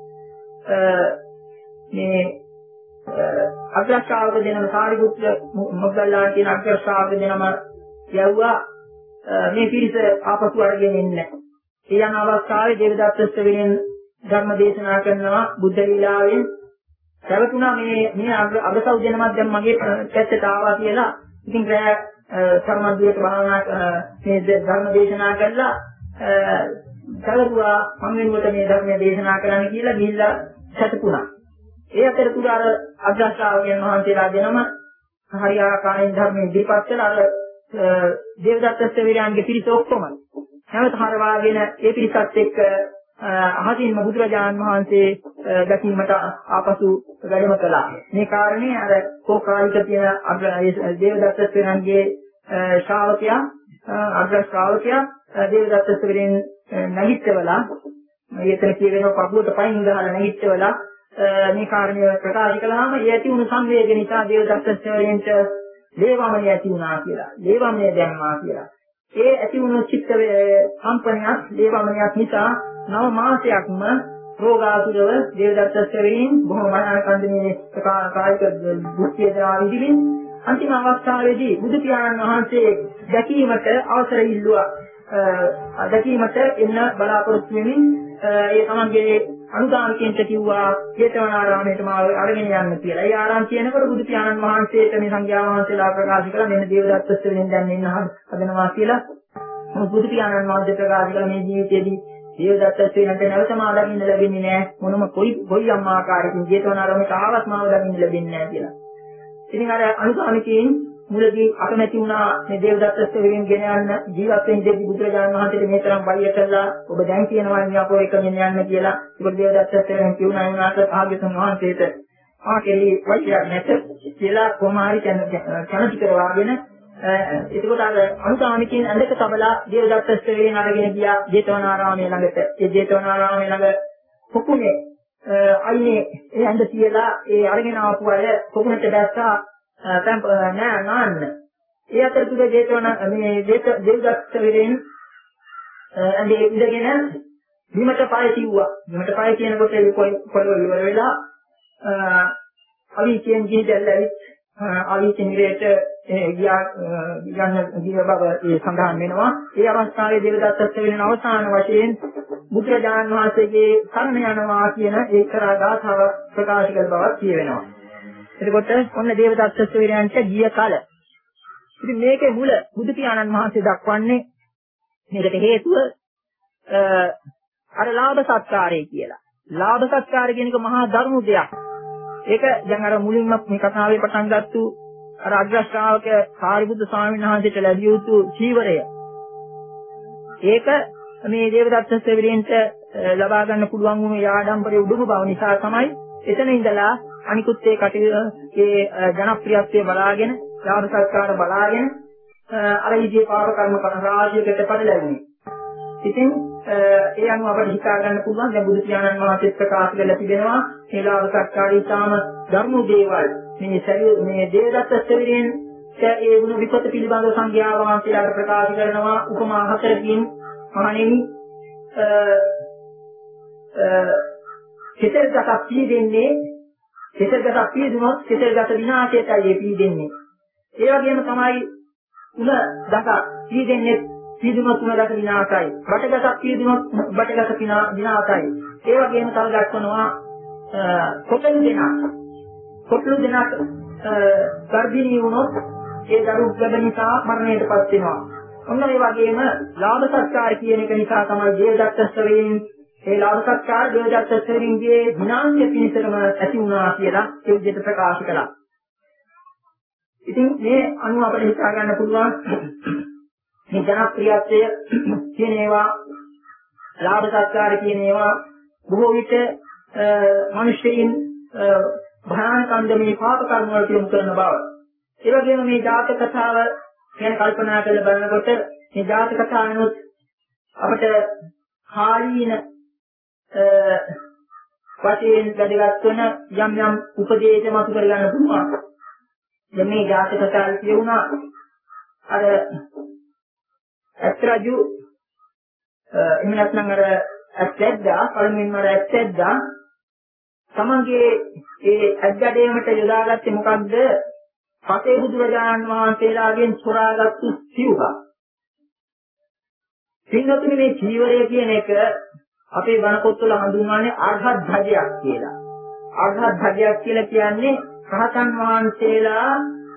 මේ අග්‍ර ශ්‍රාවක දෙනම සාරිපුත්‍ර මොග්ගල්ලාන කියන අග්‍ර ශ්‍රාවක දෙනම යවුවා මේ පිරිස ආපසු අරගෙන ඉන්නේ. ඒ යන අවස්ථාවේ දේවදත්ත ස්තවරයන් ධර්ම දේශනා කරනවා බුද්ධ ලීලාවෙන් පැවතුණා මේ මේ අගසව් දෙනමක් දැන් මගේ පැත්තට ආවා කියලා. ඉතින් රෑ සම්මන්දියට භාවනා මේ ධර්ම දේශනා කළා. කලරුවා මම වෙනුවට මේ ධර්මය දේශනා කරන්න කියලා ගිහිල්ලා සැතපුණා. ඒ අතරතුර අර අග්‍ර ශ්‍රාවකයන් වහන්සේලා දෙනම හරියාකාරයෙන් ධර්මයේ ඉදිරිපත් කළා. අර දේවදත්ත ස්තවරයන්ගේ පිරිස ඔක්කොම නැවත හරවාගෙන ඒ පිරිසත් එක්ක අහසින්ම බුදුරජාණන් වහන්සේ දැකීමට ආපසු වැඩම කළා. මේ කාරණේ අර කෝකාලික තියෙන දේවදත්ත ස්තවරයන්ගේ ශ්‍රාවකයා අග්‍ර ශ්‍රාවකයා දේවදත්ත ස්තවරයන් නැගිටවලා මෙතන කියවෙන පපුවට පයින් ගහලා නැගිටවලා මේ කාරණේ ප්‍රකාශ කළාම ඒ ඇති වුණු සංවේගය නිසා දේවදත්ත ස්තවරයන්ට දේවමණය ඇති වුණා කියලා. දේවමණය දැම්මා කියලා. ඒ ඇති වුණු චිත්ත කම්පනයක් දේවමණයක් නිසා නව මාසයක්ම රෝගාතුරව දේවදත්ත ස්තවරයන් බොහොම මනකන්දනේ කායික දුක්ඛය දරා විදිහින් අන්තිම අවස්ථාවේදී බුදු පියාණන් වහන්සේ දැකීමට අවසර ඉල්ලුවා. දැකීමට එන්න බලාපොරොත්තු වෙමින් ඒ තමන්ගේ අනුගාමිකයන්ට කිව්වා ජේතවනාරාමයට මාව අරගෙන යන්න කියලා. ඒ ආරාම කියනකොට බුදු පියාණන් වහන්සේට මේ සංඝයා වහන්සේලා ප්‍රකාශ කළා මෙන්න දේවදත්ත ස්තවරයන් දැන් එන්න හදනවා කියලා. බුදු පියාණන් වහන්සේ ප්‍රකාශ කළ මේ ජීවිතයේදී දේවදත්ත ස්තවරයන්ට නැවත මාව දකින්න ලැබෙන්නේ නැහැ. මොනම කොයි කොයි අම්මා ආකාරයකින් ජේතවනාරාමයට ආවත් මාව දකින්න ලැබෙන්නේ නැහැ කියලා. ඉතින් අර අනුගාමිකයන් මුලදී අකමැති වුණා මේ දේවදත්ත ස්තවරයන් ගෙන යන්න ජීවත් වෙන දෙවි බුදුරජාණන් වහන්සේට මේ තරම් බලිය කළා ඔබ දැන් කියනවා මේ අපෝ එක ගෙන යන්න කියලා. ඒක දේවදත්ත ස්තවරයන් කියුණා වුණාට භාග්‍යතුන් වහන්සේට ආ කෙලි වයියක් නැත කියලා කොමාරි කැමති කරවාගෙන එතකොට අර අනුගාමිකයන් ඇඳක තබලා දේවදත්ත ස්තවරයන් අරගෙන ගියා ජේතවනාරාමයේ ළඟට. ඒ ජේතවනාරාමයේ ළඟ පොකුණේ අයිනේ ඒ ඇඳ තියලා ඒ අරගෙන ආපු අය පොකුණට දැස්සා තැම්ප නෑ නාන්න. ඒ අතරතුර ජේතවන මේ දේවදත්ත ස්තවරයන් ඇඳේ ඉඳගෙන බිමට පය තියුවා. බිමට පය කියනකොට ඒ පොළොව ඉවර වෙලා අවීචෙන් ගිහිදැල්ලවිත් අවීචෙන් ඉරේට ගියා ගන්න ගිය බව ඒ සඳහන් වෙනවා. ඒ අවස්ථාවේ දේවදත්ත ස්තවරයන් අවසාන වශයෙන් බුදුරජාණන් වහන්සේගේ සරණ යනවා කියන ඒකරා ගාථාව ප්‍රකාශ කළ බවක් කියවෙනවා. එතකොට ඔන්න දේවදත්ත ස්තවරයන්ට ගිය කල. ඉතින් මේකේ මුල බුදු පියාණන් වහන්සේ දක්වන්නේ මේකට හේතුව අර ලාභ සත්කාරය කියලා. ලාභ සත්කාරය කියන එක මහා ධර්ම දෙයක්. ඒක දැන් අර මුලින්ම මේ කතාවේ පටන් ගත්තු අර අග්‍ර ශ්‍රාවක සාරිපුත්‍ර ස්වාමීන් වහන්සේට ලැබිය යුතු චීවරය. ඒක මේ දේවදත්ත ස්තවරයන්ට ලබා ගන්න පුළුවන් වුණු යාඩම්බරයේ උඩුම බව නිසා තමයි එතන ඉඳලා අනිකුත් ඒ කටේ ජනප්‍රියත්වය බලාගෙන ලාභ සත්කාර බලාගෙන අර විදිහේ පාප කර්ම කරන රාජ්‍යයකට පරිලැබුණේ. ඉතින් ඒ අනුව අපිට හිතා ගන්න පුළුවන් දැන් බුදු පියාණන් වහන්සේ ප්‍රකාශ කරලා තිබෙනවා මේ ලාභ සත්කාර ඊටාම ධර්ම දේවල් මේ ශරීර මේ දේවදත්ත ස්තවරයන් ඒ වුණ විපත පිළිබඳව සංඝයා වහන්සේලාට ප්‍රකාශ කරනවා උපමා හතරකින් මහණෙනි කෙතරගත පිළිදෙන්නේ කෙතරගත පිළිදුනොත් කෙතරගත විනාශයටයි පිළිදෙන්නේ. ඒ වගේම තමයි උල දක පිළිදෙන්නේ පිළිදුනොත් උල දක විනාශයි. බටගත පිළිදුනොත් බටගත විනාශයි. ඒ වගේම තව දක්වනවා කොටළු දෙනා කොටළු දෙනා ගර්භිණී වුණොත් ඒ දරුවෝ ලැබෙන නිසා මරණයටපත් වෙනවා. ඔන්න ඒ වගේම ලාභ සත්කාර කියන එක නිසා තමයි දේවදත්ත ස්තවරයන් ඒ ලාභ සත්කාර දේවදත්තස්වරින්ගේ විනාශය පිණිසම ඇති වුණා කියලා ඒ විදිහට ප්‍රකාශ කළා. ඉතින් මේ අනුව අපිට හිතා ගන්න පුළුවන් මේ ජනප්‍රියත්වය කියන ඒවා ලාභ සත්කාර කියන ඒවා බොහෝ විට මිනිස්යන් භයානක අන්දමේ පාප කර්ම වලට යොමු කරන බව. ඒ වගේම මේ ජාතක කතාව ගැන කල්පනා කරලා බලනකොට මේ ජාතක කතාවනොත් අපිට කාලීන වශයෙන් වැදගත් වෙන යම් යම් උපදේශ මතු කරගන්න පුළුවන්. දැන් මේ ජාතක කතාව කියුණා අර අත්‍රාජු එහෙම නැත්නම් අර ඇත්තද්දා පළමුවෙන්ම අර ඇත්තද්දා තමන්ගේ ඒ ඇද්දඩේමට යොදාගත්තේ මොකක්ද? පසේ බුදුරජාණන් වහන්සේලාගෙන් සොරාගත්තු සිවුර. සිංහතුනි මේ චීවරය කියන එක අපේ බණ පොත්වල හඳුන්වන්නේ අර්හත් ධජයක් කියලා. අර්හත් ධජයක් කියලා කියන්නේ රහතන් වහන්සේලා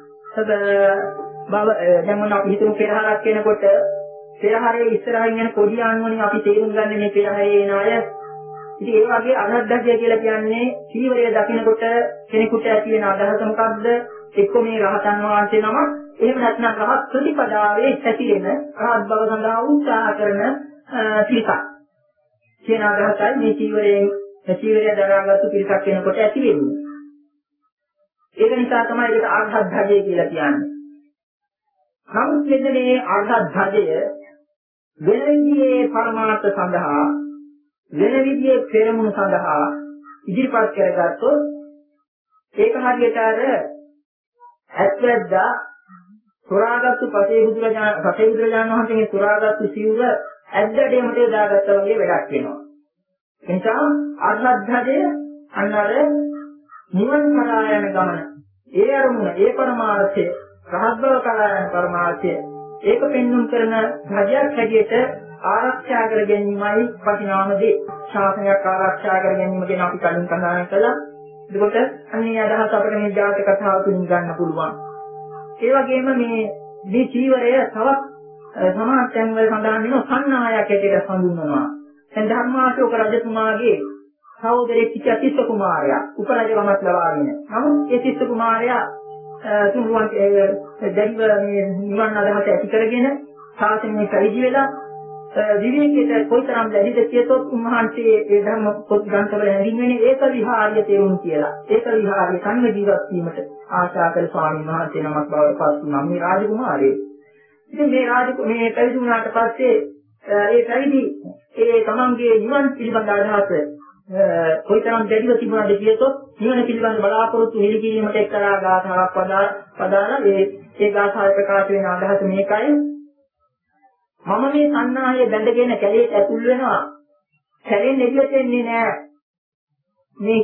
බව දැන් මොන අපි හිතමු පෙරහරක් වෙනකොට පෙරහරේ ඉස්සරහින් යන කොඩි ආන්වනේ අපි තේරුම් ගන්න මේ පෙරහරේ එන අය. ඉතින් ඒ වගේ අර්හත් ධජය කියලා කියන්නේ චීවරය දකිනකොට කෙනෙකුට ඇති වෙන අදහස මොකක්ද? එක්ක මේ රහතන් වහන්සේ නම එහෙම නැත්නම් රහත් ප්‍රතිපදාවේ ඇතිවෙන රහත් බව සඳහා උත්සාහ කරන පිරිසක් කියන අදහසයි මේ චීවරයෙන් චීවරය දරාගත්තු පිරිසක් වෙනකොට ඇති වෙන්නේ. ඒක නිසා තමයි ඒකට අර්හත් ධජය කියලා කියන්නේ. නමුත් මෙතනේ අර්හත් ධජය වෙන විදිහේ පරමාර්ථ සඳහා වෙන විදිහේ පෙරමුණු සඳහා ඉදිරිපත් කරගත්තොත් ඒක හරියට අර ඇත්තද්දා සොරාගත්තු පසේ බුදුරජාණන් පසේ බුදුරජාණන් වහන්සේගේ සොරාගත්තු සිවුර ඇද්දඩේමට දාගත්තා වගේ වැඩක් වෙනවා. ඒ නිසා අර්ථධජය අන්නර නිවන් කරා යන ගමන ඒ අරමුණ ඒ පරමාර්ථය රහත් බව කරා යන පරමාර්ථය ඒක පෙන්වුම් කරන ධජයක් හැටියට ආරක්ෂා කර ගැනීමයි වටිනාම දේ. ශාසනයක් ආරක්ෂා කර ගැනීම ගැන අපි කලින් කතා කළා. එතකොට අන්නේ අදහස අපිට මේ ජාතක කතාව තුලින් ගන්න පුළුවන්. ඒ වගේම මේ මේ චීවරය තවත් සමාජයන් වල සඳහන් වෙන සන්නායක හැටියට හඳුන්වනවා. දැන් ධර්මාශෝක රජතුමාගේ සහෝදරයෙක් සිටිය තිස්ස කුමාරයා උපරජකමක් ලබාගෙන. නමුත් ඒ තිස්ස කුමාරයා තුන්රුවන් දැඩිව මේ නිවන් අදහස ඇති කරගෙන ශාසනයේ පැවිදි වෙලා විවේකයට කොයිතරම් ලැබිද කියතොත් උන්වහන්සේ ඒ ධර්ම පොත් ග්‍රන්ථවල හැඳින්වෙන්නේ ඒක විහාරිය තේරුම් කියලා. ඒක විහාරිය සංඝ ජීවත් වීමට ආශා කළ ස්වාමීන් වහන්සේ නමක් බවට පත් වුණා මේ රාජකුමාරයෙක්. ඉතින් මේ රාජ මේ පැවිදි වුණාට පස්සේ ඒ පැවිදි ඒ තමන්ගේ නිවන් පිළිබඳ අදහස කොයිතරම් දැඩිව තිබුණාද කියතොත් නිවන පිළිබඳ බලාපොරොත්තු හෙළිකිරීමට එක්තරා ගාථාවක් පදාලා ඒ ඒ ගාථාවේ ප්‍රකාශ වෙන අදහස මේකයි. මම මේ සන්නාහය බැඳගෙන කැලේට ඇතුල් වෙනවා. කැලෙන් එළියට එන්නේ නැහැ. මේ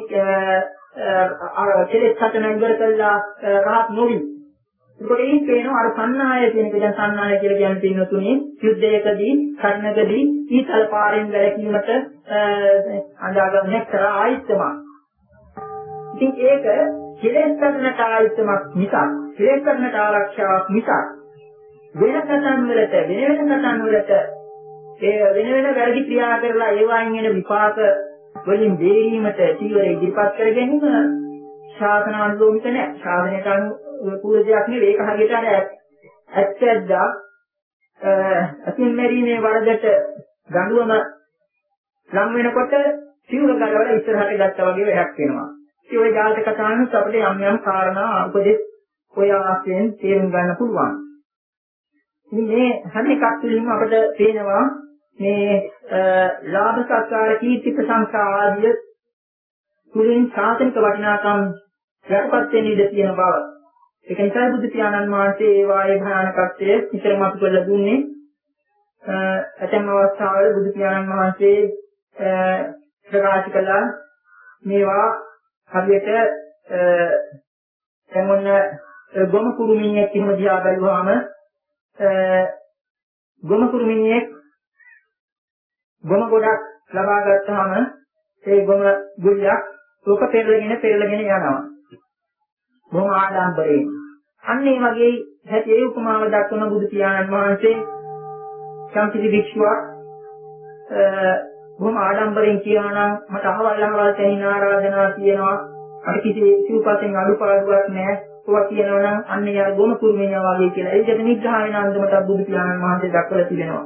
අර කෙලෙස් හතන ඉවර කළා රහත් නොවි. ඒකට ඒ කියනවා අර සන්නාහය කියන එක දැන් සන්නාහය කියලා කියන්නේ තියෙන තුනේ යුද්ධයකදී කර්ණකදී ඊතල පාරෙන් වැළකීමට අඳාගන්න එක්තරා ආයතනයක්. ඉතින් ඒක කෙලෙස් හතනට ආයතනයක් මිසක් කෙලෙස් හතනට ආරක්ෂාවක් මිසක් වෙන කතන් වලට වෙන වෙන කතන් වලට ඒ වෙන වෙන වැරදි ක්‍රියා කරලා ඒවායින් එන විපාක වලින් බේරීමට චීවරය ඉදිරිපත් කර ගැනීම ශාසනානුලෝමික නැහැ. ශාසනයට අනුකූල දෙයක් නෙවෙයි. ඒක හරියට අර ඇත්තද්දා අතින් මෙරීමේ වරදට ගඬුවම ලං වෙනකොට සිවුර ගලවලා ඉස්සරහට ගත්තා වගේ වැඩක් වෙනවා. ඒ ඔය ජාතක කතාවනුත් අපිට යම් යම් කාරණා උපදෙස් ඔය ආශ්‍රයෙන් තේරුම් ගන්න පුළුවන්. මේ හැම එකක් තුළින්ම අපිට පේනවා මේ ලාභ සත්කාර කීර්ති ප්‍රශංසා ආදිය තුළින් සාසනික වටිනාකම් යටපත් වෙන ඉඩ තියෙන බව. ඒක නිසා බුදු පියාණන් වහන්සේ ඒ වායේ භයානකත්වය විතරම අප කරලා දුන්නේ. ඇතැම් අවස්ථාවල බුදු පියාණන් වහන්සේ ප්‍රකාශ කළා මේවා හරියට එමුන්න ගොම කුරුමිනියක් එහෙම දිහා බැලුවාම ගොම කුරුමිනියෙක් ගොම ගොඩක් ලබා ගත්තාම ඒ ගොම ගුලියක් ලෝක පෙරලගෙන පෙරලගෙන යනවා. බොහොම ආඩම්බරයෙන්. අන්න ඒ වගේ හැටි ඒ උපමාව දක්වන බුදු පියාණන් වහන්සේ සම්පිති භික්ෂුවක් බොහොම ආඩම්බරෙන් කියනවා නම් මට අහවල් අහවල් තැනින් ආරාධනා තියෙනවා. අර කිසි සිව්පසෙන් අඩුපාඩුවක් නැහැ. ඔවා කියනවා නම් අන්න යා ගොම කුරුමියා වගේ කියලා. ඒකට නිග්‍රහ වෙන අන්දමට බුදු පියාණන් වහන්සේ දක්වලා තිබෙනවා.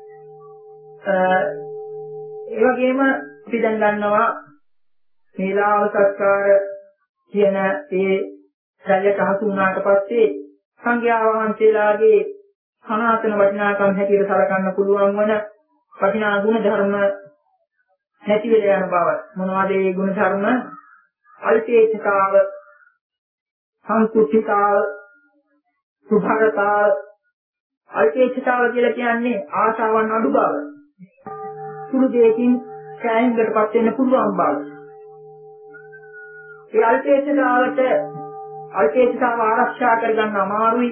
ඒ වගේම අපි දැන් ගන්නවා මේලාව සත්කාර කියන ඒ සැලයට හසු වුණාට පස්සේ සංඝයා වහන්සේලාගේ සනාතන වටිනාකම් හැටියට සලකන්න පුළුවන් වන වටිනා ගුණ ධර්ම නැති වෙලා යන බව. මොනවද ඒ ගුණ ධර්ම? අල්පේච්ඡතාව, සංකුච්චතාව, සුභරතාව. අල්පේච්ඡතාව කියලා කියන්නේ ආශාවන් අඩු බව. සුළු දෙයකින් සෑහීමකටපත් වෙන්න පුළුවන් බව. ඒ අල්පේච්ඡතාවට අල්පේච්ඡතාව ආරක්ෂා කරගන්න අමාරුයි.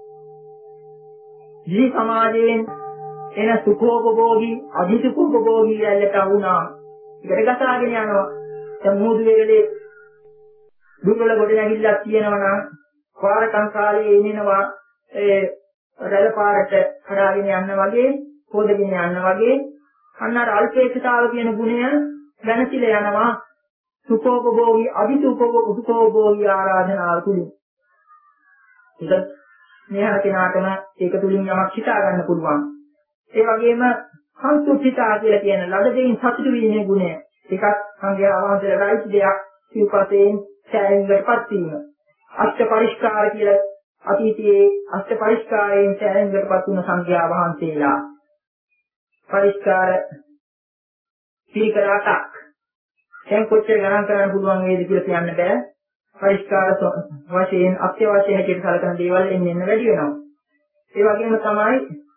ජී සමාජයෙන් එන සුඛෝපභෝගී අධිසුඛෝපභෝගී යැලට වුණා. ඒකට ගසාගෙන යනවා. දැන් මුහුදු වේලේ දුර්වල කොට නැගිල්ලක් තියෙනවා නම් පාරකම් කාලේ එනිනවා ඒ රැළ පාරට හරාගෙන යන්න වගේ පොදගෙන යන්න වගේ අන්න අර අල්පේක්ෂතාව කියන ගුණය දැනසිලා යනවා සුඛෝපභෝගී අධිසුඛෝපභෝගී ආරාධනාව තුලින්. ඒක මෙහා කෙනාටම ඒක තුලින් යමක් හිතා ගන්න පුළුවන්. ඒ වගේම සංසුද්ධිතා කියලා කියන ලද දෙයින් සතුටු වීමේ ගුණය. ඒකත් සංඝයා වහන්සේලා රයිත් දෙයක් සිව්පසයෙන් සෑහෙනකටපත් වීම. අෂ්ට පරිස්කාර කියලා අතීතයේ අෂ්ට පරිස්කාරයෙන් සෑහෙනකටපත් වුණ සංඝයා වහන්සේලා පරිස්කාර පිළිකරාටක් දැන් කොච්චර ගණන් කරන්න පුළුවන් වේද කියලා කියන්න බෑ. පරිස්කාර වශයෙන් අත්‍යවශ්‍ය හැටියට සලකන දේවල් එන්න එන්න වැඩි වෙනවා. ඒ වගේම තමයි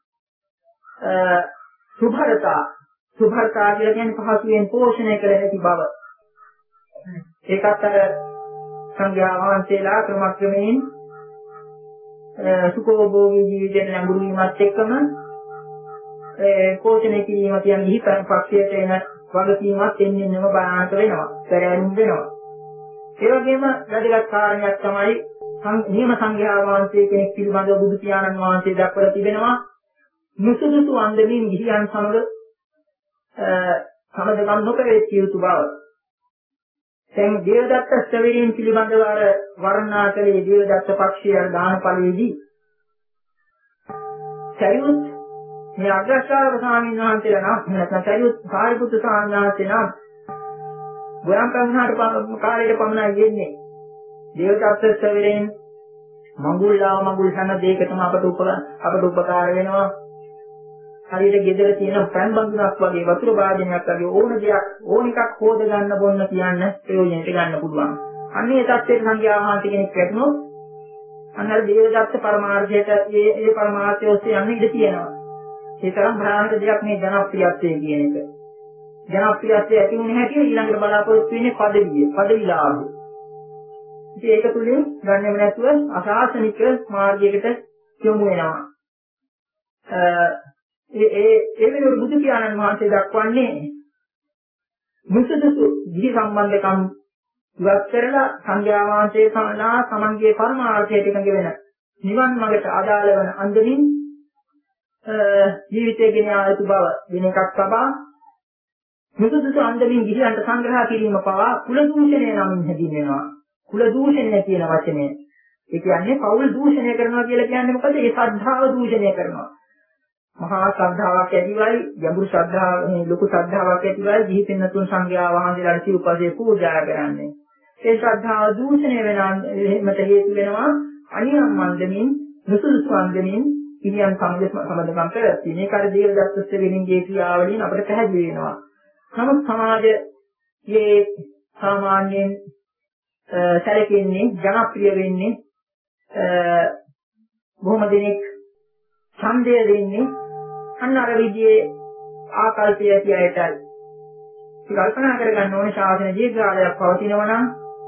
සුභරතා සුභරතා කියලා කියන්නේ පහසුවෙන් පෝෂණය කළ හැකි බව. ඒකත් අර සංඝයා වහන්සේලා ක්‍රමක්‍රමයෙන් සුඛෝභෝගී ජීවිතයෙන් ලඟුරු වීමත් එක්කම ඒ පෝෂණය කිරීම කියන්නේ හිතන පක්ෂයට එන වගකීමක් එන්නෙන්නම බාහනට වෙනවා. පෙරෑරුම් වෙනවා. ඒ වගේම වැදගත් කාරණයක් තමයි නියම සංඝයා වහන්සේ කෙනෙක් පිළිබඳව බුදු පියාණන් වහන්සේ දක්වලා තිබෙනවා. මුසුදුසු අන්දමින් ගිහියන් සමග සමදකම් නොකරේත් යුතු බව. දැන් දේවදත්ත ස්තවීන් පිළිබඳව අර වර්ණනා කළේ දේවදත්ත පක්ෂයේ දානපළයේදී සරියුත් මේ අග්‍රශ්‍රාවක ස්වාමීන් වහන්සේලා නම් නැත්නම් සරියුත් සාරිපුත්තු ස්වාමීන් වහන්සේ නම් ගොයම් ප්‍රඥාට කාලයට පමණයි යෙන්නේ. දේවදත්ත ස්තවීන් මඟුල්ලාව මඟුල් හැම දෙයකටම අපට උපකාර අපට උපකාර වෙනවා. හරියට ගෙදර තියෙන පැන් බඳුනක් වගේ වතුර භාජනයක් වගේ ඕන දෙයක් ඕන එකක් හොද ගන්න බොන්න කියන්න ප්‍රයෝජනයට ගන්න පුළුවන්. අන්නේ තත්ත්වයට සංඝයා වහන්සේ කෙනෙක් වැටුණොත් අන්න අර දේවදත්ත පරමාර්ථයට ඒ ඒ පරමාර්ථය ඔස්සේ යන්න ඉඩ තියෙනවා. ඒ තරම් භයානක දෙයක් මේ ජනප්‍රියත්වය කියන එක. ජනප්‍රියත්වය ඇති වුණ හැටි ඊළඟට බලාපොරොත්තු වෙන්නේ පදවිය, පදවිලාභය. ඉතින් ඒක තුලින් ගන්නෙම නැතුව අසාසනික මාර්ගයකට යොමු වෙනවා. ඒ ඒ ඒ වෙනුවට බුදු පියාණන් වහන්සේ දක්වන්නේ මුසුදුසු ජී සම්බන්ධකම් ඉවත් කරලා සංඝයා වහන්සේ සමනා සමන්ගේ පරමාර්ථයට එකඟ වෙන නිවන් මාර්ගයට අදාළ වන අන්දමින් ජීවිතයේ ගෙන ආ යුතු බව වෙන එකක් තබා මුසුදුසු අන්දමින් ගිහියන්ට සංග්‍රහ කිරීම පවා කුල දූෂණය නමින් හැදින්වෙනවා. කුල දූෂණය කියන වචනය. ඒ කියන්නේ පෞල් දූෂණය කරනවා කියලා කියන්නේ මොකද? ඒ ශ්‍රද්ධාව දූෂණය කරනවා. මහා ශ්‍රද්ධාවක් ඇතිවයි ගැඹුරු ශ්‍රද්ධාව මේ ලොකු ශ්‍රද්ධාවක් ඇතිවයි ජීවිත පින්නතුන් සංඝයා වහන්සේලාට සිව්පසේ පූජා කරන්නේ. ඒ ශ්‍රද්ධාව දූෂණය වෙනාමට හේතු වෙනවා අනියම් මන්දමින් නුසුසු අන්දමින් ඉරියන් සමග සමදකම් කරති. මේක අර දේවදත්ත ස්තවීන්ගේ ක්‍රියාවලින් අපිට පැහැදිලි වෙනවා. නමුත් සමාජයේ සාමාන්‍යයෙන් සැලකෙන්නේ ජනප්‍රිය වෙන්නේ බොහොම දෙනෙක් ඡන්දය දෙන්නේ අන්න අර විදිහේ ආකල්පය කියයටයි. අපි කල්පනා කරගන්න ඕනේ ශාසන දීර්ඝාලයක් පවතිනවා නම්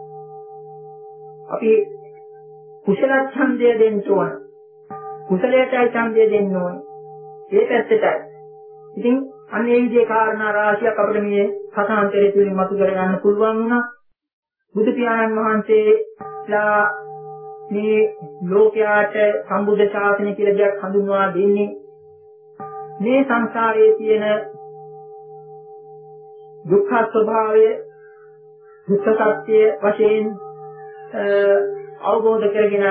අපි කුසල ඡන්දය දෙන්න ඕන. කුසලයටයි ඡන්දය දෙන්න ඕන. ඒ පැත්තටයි. ඉතින් අන්න ඒ විදිහේ කාරණා රාශියක් අපිට මේ කථාන්තරය තුලින් මතු කරගන්න පුළුවන් වුණා. බුදු පියාණන් වහන්සේලා මේ ලෝකයාට සම්බුද්ධ ශාසනය කියලා දෙයක් හඳුන්වා දෙන්නේ මේ සංසාරයේ තියෙන දුක්ඛ ස්වභාවය දුක්ඛ සත්‍ය වශයෙන් අවබෝධ කරගෙන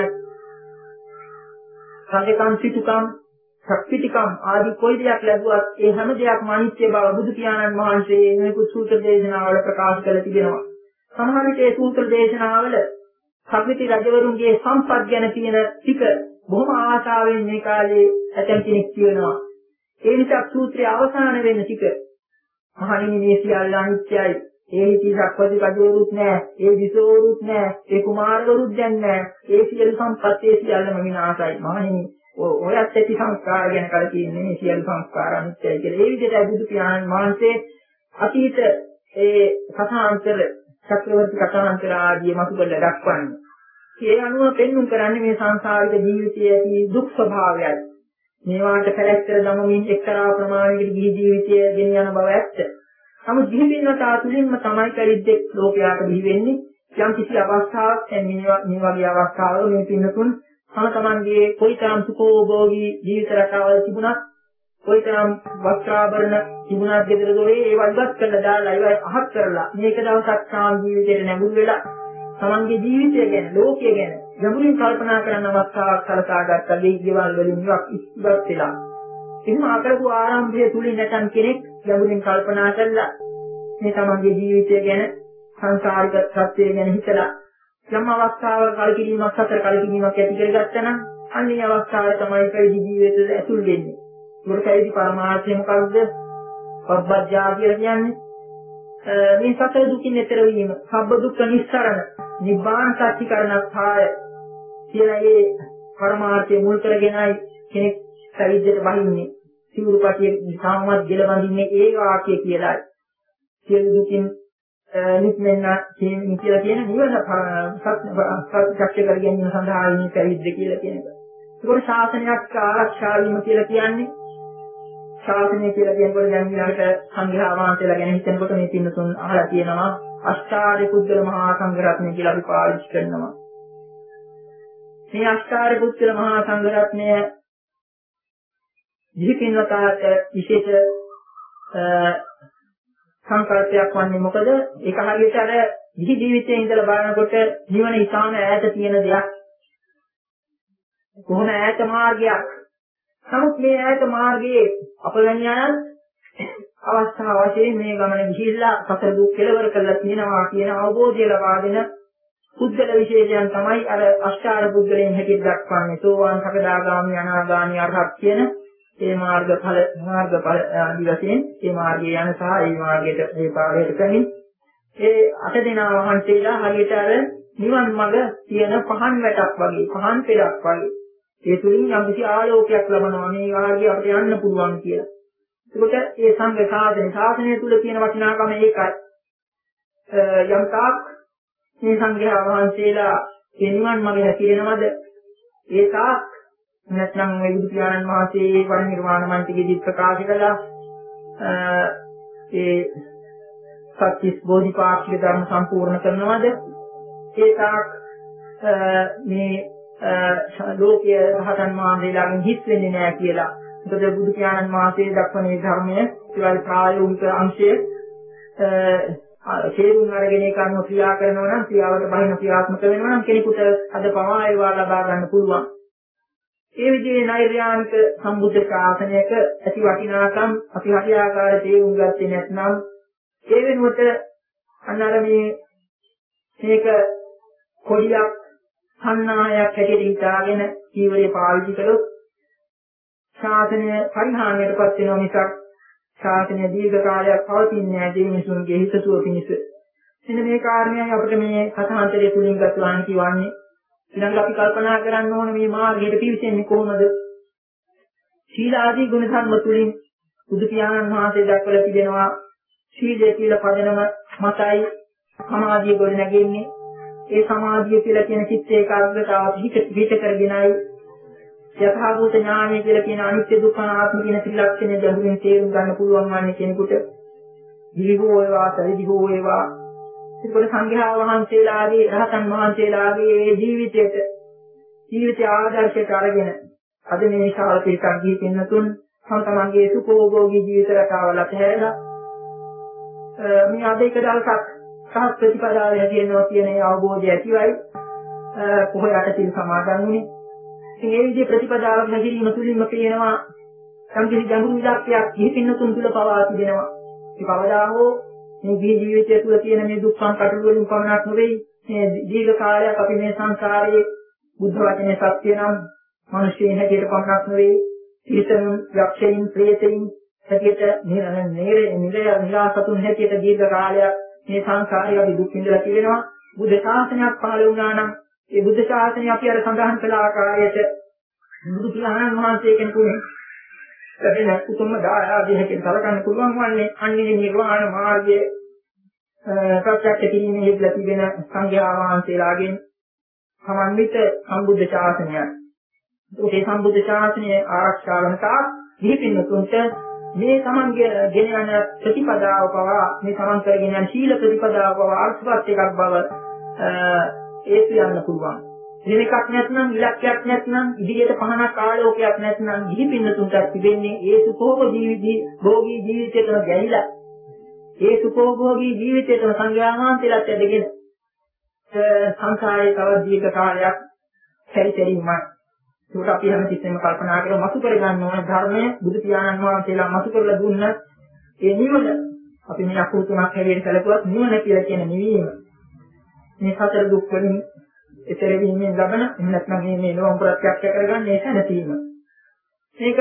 සංකම් සිතුකම් ශක්තිතිකම් ආදී කොයි දෙයක් ලැබුවත් ඒ හැම දෙයක්ම අනිත්‍ය බව බුදු පියාණන් වහන්සේ මේක සූත්‍ර දේශනාවල ප්‍රකාශ කරලා තිබෙනවා. සමහර විට ඒ සූත්‍ර දේශනාවල සම්පති රජවරුන්ගේ සම්පත් ගැන තියෙන ටික බොහොම ආශාවෙන් මේ කාලේ ඇතැම් කෙනෙක් කියනවා. ඒ නිසා සූත්‍රයේ අවසාන වෙන ටික මහණෙනි මේ සියල්ල අනිත්‍යයි. ඒ හිතේ සක්වති රජවරුත් නැහැ, ඒ විසෝරුත් නැහැ, ඒ කුමාරවරුත් දැන් නැහැ. ඒ සියලු සම්පත් ඒ සියල්ලම විනාශයි. මහණෙනි ඔයත් ඇති සංස්කාර ගැන කල කියන්නේ මේ සියලු සංස්කාර අනිත්‍යයි කියලා. ඒ විදිහට බුදු පියාණන් වහන්සේ අතීත ඒ කථාන්තර චක්‍රවර්ති කථාන්තර ආදී මතු කරලා දක්වන්නේ. ඒ අනුව පෙන්වුම් කරන්නේ මේ සංසාරික ජීවිතයේ ඇති දුක් ස්වභාවයයි. මේවාට පැලැස්තර දමමින් එක්තරා ප්‍රමාණයකට ගිහි ජීවිතය ගෙන යන බව ඇත්ත. නමුත් ගිහි පින්වතා තුළින්ම තමයි පරිද්දෙක් ලෝකයට බිහි වෙන්නේ. යම් කිසි අවස්ථාවක් දැන් මේ වගේ අවස්ථාවල මේ පින්නතුන් තම තමන්ගේ කොයිතරම් සුඛෝභෝගී ජීවිත රටාවල් තිබුණත් කොයිතරම් වස්ත්‍රාභරණ තිබුණත් ගෙදර දොරේ ඒවා ඉවත් කරලා දාලා ඒවා අහක් කරලා මේක දවසක් සාම ජීවිතේට නැඹුරු වෙලා තමන්ගේ ජීවිතය ගැන ලෝකය ගැන ගැඹුරින් කල්පනා කරන අවස්ථාවක් සලසා ගත්තා. මේ ජීවල් වලින් ඉවත් ඉවත් වෙලා එහෙම අකරපු ආරම්භය තුලින් නැතන් කෙනෙක් ගැඹුරින් කල්පනා කළා මේ තමන්ගේ ජීවිතය ගැන සංසාරික සත්‍යය ගැන හිතලා යම් අවස්ථාවක කලකිරීමක් සතර කලකිරීමක් ඇති කරගත්තා නම් අන්නේ අවස්ථාවේ තමයි පැවිදි ජීවිතයට ඇතුල් වෙන්නේ. ඒකට පැවිදි පරමාර්ථය මොකක්ද? පබ්බජ්ජා කියලා කියන්නේ මේ සතර දුකින් එතර වීම, සබ්බ දුක්ඛ නිස්සරණ, නිබ්බාන සත්‍චිකරණස්ථාය කියලා ඒ පරමාර්ථය මුල් කරගෙනයි කෙනෙක් පැවිද්දට බහින්නේ. සිවුරුපටිය සාමවත් ගෙල බඳින්නේ ඒ වාක්‍ය කියලායි. සියලු දුකින් නිත්මෙන්න කියලා කියන නිවන සත්‍ය කර ගැනීම සඳහා ඉන්නේ පැවිද්ද කියලා කියන එක. ඒකට ශාසනයක් ආරක්ෂා වීම කියලා කියන්නේ ශාසනය කියලා කියනකොට දැන් ඊළඟට සංඝයා වහන්සේලා ගැන හිතනකොට මේ පින්නතුන් අහලා තියෙනවා අෂ්ටාර්ය පුද්ගල මහා සංඝ රත්නය කියලා අපි පාවිච්චි කරනවා. මේ අෂ්ටාර්ය පුද්ගල මහා සංඝ රත්නය ජීවිතයකට විශේෂ සංකල්පයක් වන්නේ මොකද? ඒක හරියට අර ජී ජීවිතයේ ඉඳලා බලනකොට ජීවන ඉතාම ඈත තියෙන දෙයක්. කොහොම ඈත මාර්ගයක්. නමුත් මේ ඈත මාර්ගයේ අපලඤ්ඤාන අවස්ථාව වශයෙන් මේ ගමන ගිහිල්ලා සතර දුක් කෙලවර කරලා තියෙනවා කියන අවබෝධය ලබා දෙන පුද්ගල විශේෂයන් තමයි අර අෂ්ටාර පුද්ගලයන් හැටියට දක්වන්නේ. සෝවාන් සකදාගාමී අනාගාමී අරහත් කියන ඒ මාර්ගඵල මාර්ගඵල ආදී වශයෙන් ඒ මාර්ගයේ යන සහ ඒ මාර්ගයට ඒ පාරයට කලින් ඒ අට දෙනා වහන්සේලා හරියට අර නිවන් මඟ තියෙන පහන් වැටක් වගේ පහන් පෙළක් වගේ ඒ තුලින් යම්කිසි ආලෝකයක් ලබනවා මේ මාර්ගය අපිට යන්න පුළුවන් කියලා. ඒකට ඒ සංඝ සාධන සාධනය තුල තියෙන වටිනාකම ඒකයි. යම් තාක් මේ සංඝයා වහන්සේලා ඒ නිවන් මඟ හැසිරෙනවද ඒ තාක් නැත්නම් මේ බුදු පියාණන් වහන්සේ පරිනිර්වාණ මන්ත්‍රයේදී ප්‍රකාශ කළා ඒ සත්‍විස් බෝධිපාක්ෂික ධර්ම සම්පූර්ණ කරනවද ඒ තාක් මේ ලෝකයේ රහතන් වහන්සේලාගෙන් හිස් වෙන්නේ නැහැ කියලා. මොකද බුදු පියාණන් වහන්සේ දක්වන මේ ධර්මය ඒවල් ප්‍රායෝගික අංශයේ තේරුම් අරගෙන ඒක අනුව ක්‍රියා කරනවා නම් ක්‍රියාවට බහින ක්‍රියාත්මක වෙනවා නම් කෙනෙකුට අද පවා ඒවා ලබා ගන්න පුළුවන්. ඒ විදිහේ නෛර්යානික සම්බුද්ධ ශාසනයක ඇති වටිනාකම් අපි හරියාකාර තේරුම් ගත්තේ නැත්නම් ඒ වෙනුවට අන්නර මේ මේක කොඩියක් සන්නායක් හැටියට හිතාගෙන ජීවිතේ පාවිච්චි කළොත් ශාසනය පරිහානියටපත් වෙනවා මිසක් ශාසනය දීර්ඝ කාලයක් පවතින්නේ නැහැ දෙවි මිනිසුන්ගේ හිතසුව පිණිස. එන්න මේ කාරණේයි අපිට මේ කථාන්තරය තුලින් ගතවන්න කියවන්නේ. ඊළඟට අපි කල්පනා කරන්න ඕනේ මේ මාර්ගයට පිවිසෙන්නේ කොහොමද? සීල ආදී ගුණ ධර්ම තුලින් බුදු පියාණන් වහන්සේ දක්වලා තිබෙනවා සීලය කියලා පදනම මතයි සමාධිය ගොඩ නැගෙන්නේ. ඒ සමාධිය කියලා කියන චිත්ත ඒකාග්‍රතාව පිහිට පිහිට කරගෙනයි යථාභූත ඥානය කියලා කියන අනිත්‍ය දුක්ඛ අනාත්ම කියන ත්‍රිලක්ෂණය ගැඹුරින් තේරුම් ගන්න පුළුවන් වන්නේ කෙනෙකුට. දිවිගෝ වේවා, සරිදිගෝ වේවා. ඒකවල සංඝයා වහන්සේලාගේ රහතන් වහන්සේලාගේ ජීවිතයට ජීවිතය ආදර්ශයට අරගෙන අද මේ විශාල පිරිසක් ගිහින් තුන් තම තමන්ගේ සුඛෝභෝගී ජීවිත රටාවල පැහැරලා මේ අද එක දවසක් සහත් ප්‍රතිපදාව හැදෙනවා කියන අවබෝධය ඇතිවයි කොහොයට තින් සමාදන් වුණේ. ඉතින් ඒ විදිහේ ප්‍රතිපදාවක් නැගීම තුලින්ම පේනවා සම්පූර්ණ ගැඹුරු ඉලක්කයක් ජීවිතින් තුන් තුල පවා තිබෙනවා. ඒ කවදා හෝ මේ ජීවිතය තුළ තියෙන මේ දුක් සංකටු වලින් පමණක් නෙවෙයි මේ දීර්ඝ කාලයක් අපි මේ සංසාරයේ බුද්ධ වචනේ සත්‍ය නම් මිනිස්යෙන් හැටියට පමණක් නෙවෙයි ඊතන යක්ෂයින් ප්‍රේතයින් හැටියට නිරන නිරේ නිරය නිරාසතුන් හැටියට දීර්ඝ කාලයක් මේ සංසාරයේ අපි දුක් විඳලා තිබෙනවා. බුද්ධ ශාසනයක් පහළ වුණා නම් ඒ බුද්ධ ශාසනය අපි අර සඳහන් කළ ආකාරයට බුදු පියාණන් වහන්සේ කෙනෙකුනේ එතන උතුම්ම දායාදී හැටියට සලකන්න පුළුවන් වන්නේ අන්නේ නිර්වාණ මාර්ගයේ ප්‍රත්‍යක්ෂ කිරීමේ යෙදලා තිබෙන සංඝයා වහන්සේලාගෙන් සමන්විත සම්බුද්ධ ශාසනය. ඒ සම්බුද්ධ ශාසනය ආරක්ෂා කරන තාක් දීපින්නතුන්ට මේ තමන්ගේ ගෙන යන ප්‍රතිපදාව පවා මේ තමන් කරගෙන යන ශීල ප්‍රතිපදාව පවා අර්ථවත් එකක් බව ඒ කියන්න පුළුවන්. දිනකක් නැත්නම් ඉලක්කයක් නැත්නම් ඉදිරියට පහනක් ආලෝකයක් නැත්නම් ගිහි පින්නතුන්ට තිබෙන්නේ ඒ සුඛෝපජීවී භෝගී ජීවිතයටම ගැලිලා ඒ සුඛෝපභෝගී ජීවිතයටම සංග්‍රහාන්තයලත් ඇදගෙන සංසාරයේ තව දීර්ඝ කාලයක් පරිචරින්මයි. ඒකට අපි හැමතිස්සෙම කල්පනා කරලා මතු කරගන්න ඕන ධර්මය බුදු පියාණන් වහන්සේලා මතු කරලා දුන්න ඒ නිවන අපි මේ අකුරු තුනක් හැටියට සැලකුවත් නිවන කියලා කියන නිවීම මේ සතර දුක් වලින් ඊතර වීමෙන් ලබන එහෙම නැත්නම් මේ මේ නෝම් ප්‍රත්‍යක්ෂ කරගන්න ඒ සැනසීම. මේක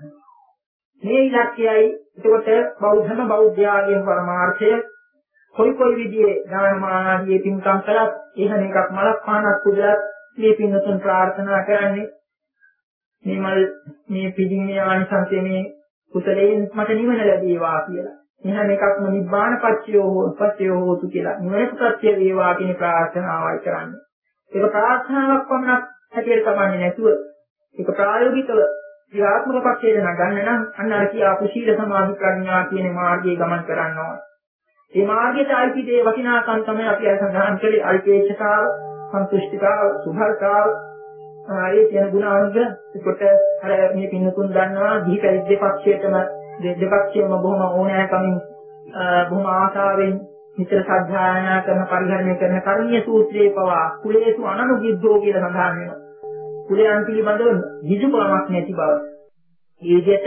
මේ ඉලක්කයයි එතකොට බෞද්ධම බෞද්ධයාගේ පරමාර්ථය කොයි කොයි විදිහේ ඥානමාන ආදී පින්කම් කළත් එහෙම එකක් මලක් පානක් පුදලත් මේ පින්වතුන් ප්‍රාර්ථනා කරන්නේ මේ මල් මේ පිළිමේ ආනිසංසයේ මේ කුසලයෙන් මට නිවන ලැබේවා කියලා. එහෙම එකක්ම නිබ්බාන පත්‍යෝ හෝ පත්‍යෝ හෝතු කියලා නිවන සත්‍ය වේවා කියන ප්‍රාර්ථනාවයි කරන්නේ. ඒක ප්‍රාර්ථනාවක් පමණක් හැටියට තමයි නැතුව ඒක ප්‍රායෝගිකව ක්‍රියාත්මක පක්ෂයට නගන්න නම් අන්න අර කියාපු සීල සමාධි ප්‍රඥා කියන මාර්ගයේ ගමන් කරන්න ඕන. මේ මාර්ගයට අයිති දේ වටිනාකම් තමයි අපි අර සඳහන් කළේ අල්පේච්ඡතාව, සන්තුෂ්ටිතාව, සුභතාව, ඒ කියන ගුණාංග. ඒකට අර මේ පින්නතුන් දන්නවා දිහි පැවිදි දෙපක්ෂයටම දෙපක්ෂයම බොහොම ඕනෑකමින් බොහොම ආශාවෙන් නිතර සත්‍යයනා කරන පරිහරණය කරන කර්ණීය සූත්‍රයේ පවා කුලේසු අනනුගිද්දෝ කියලා සඳහන් වෙනවා. කුලයන් පිළිබඳව විජුකමක් නැති බව. ඒ විදිහට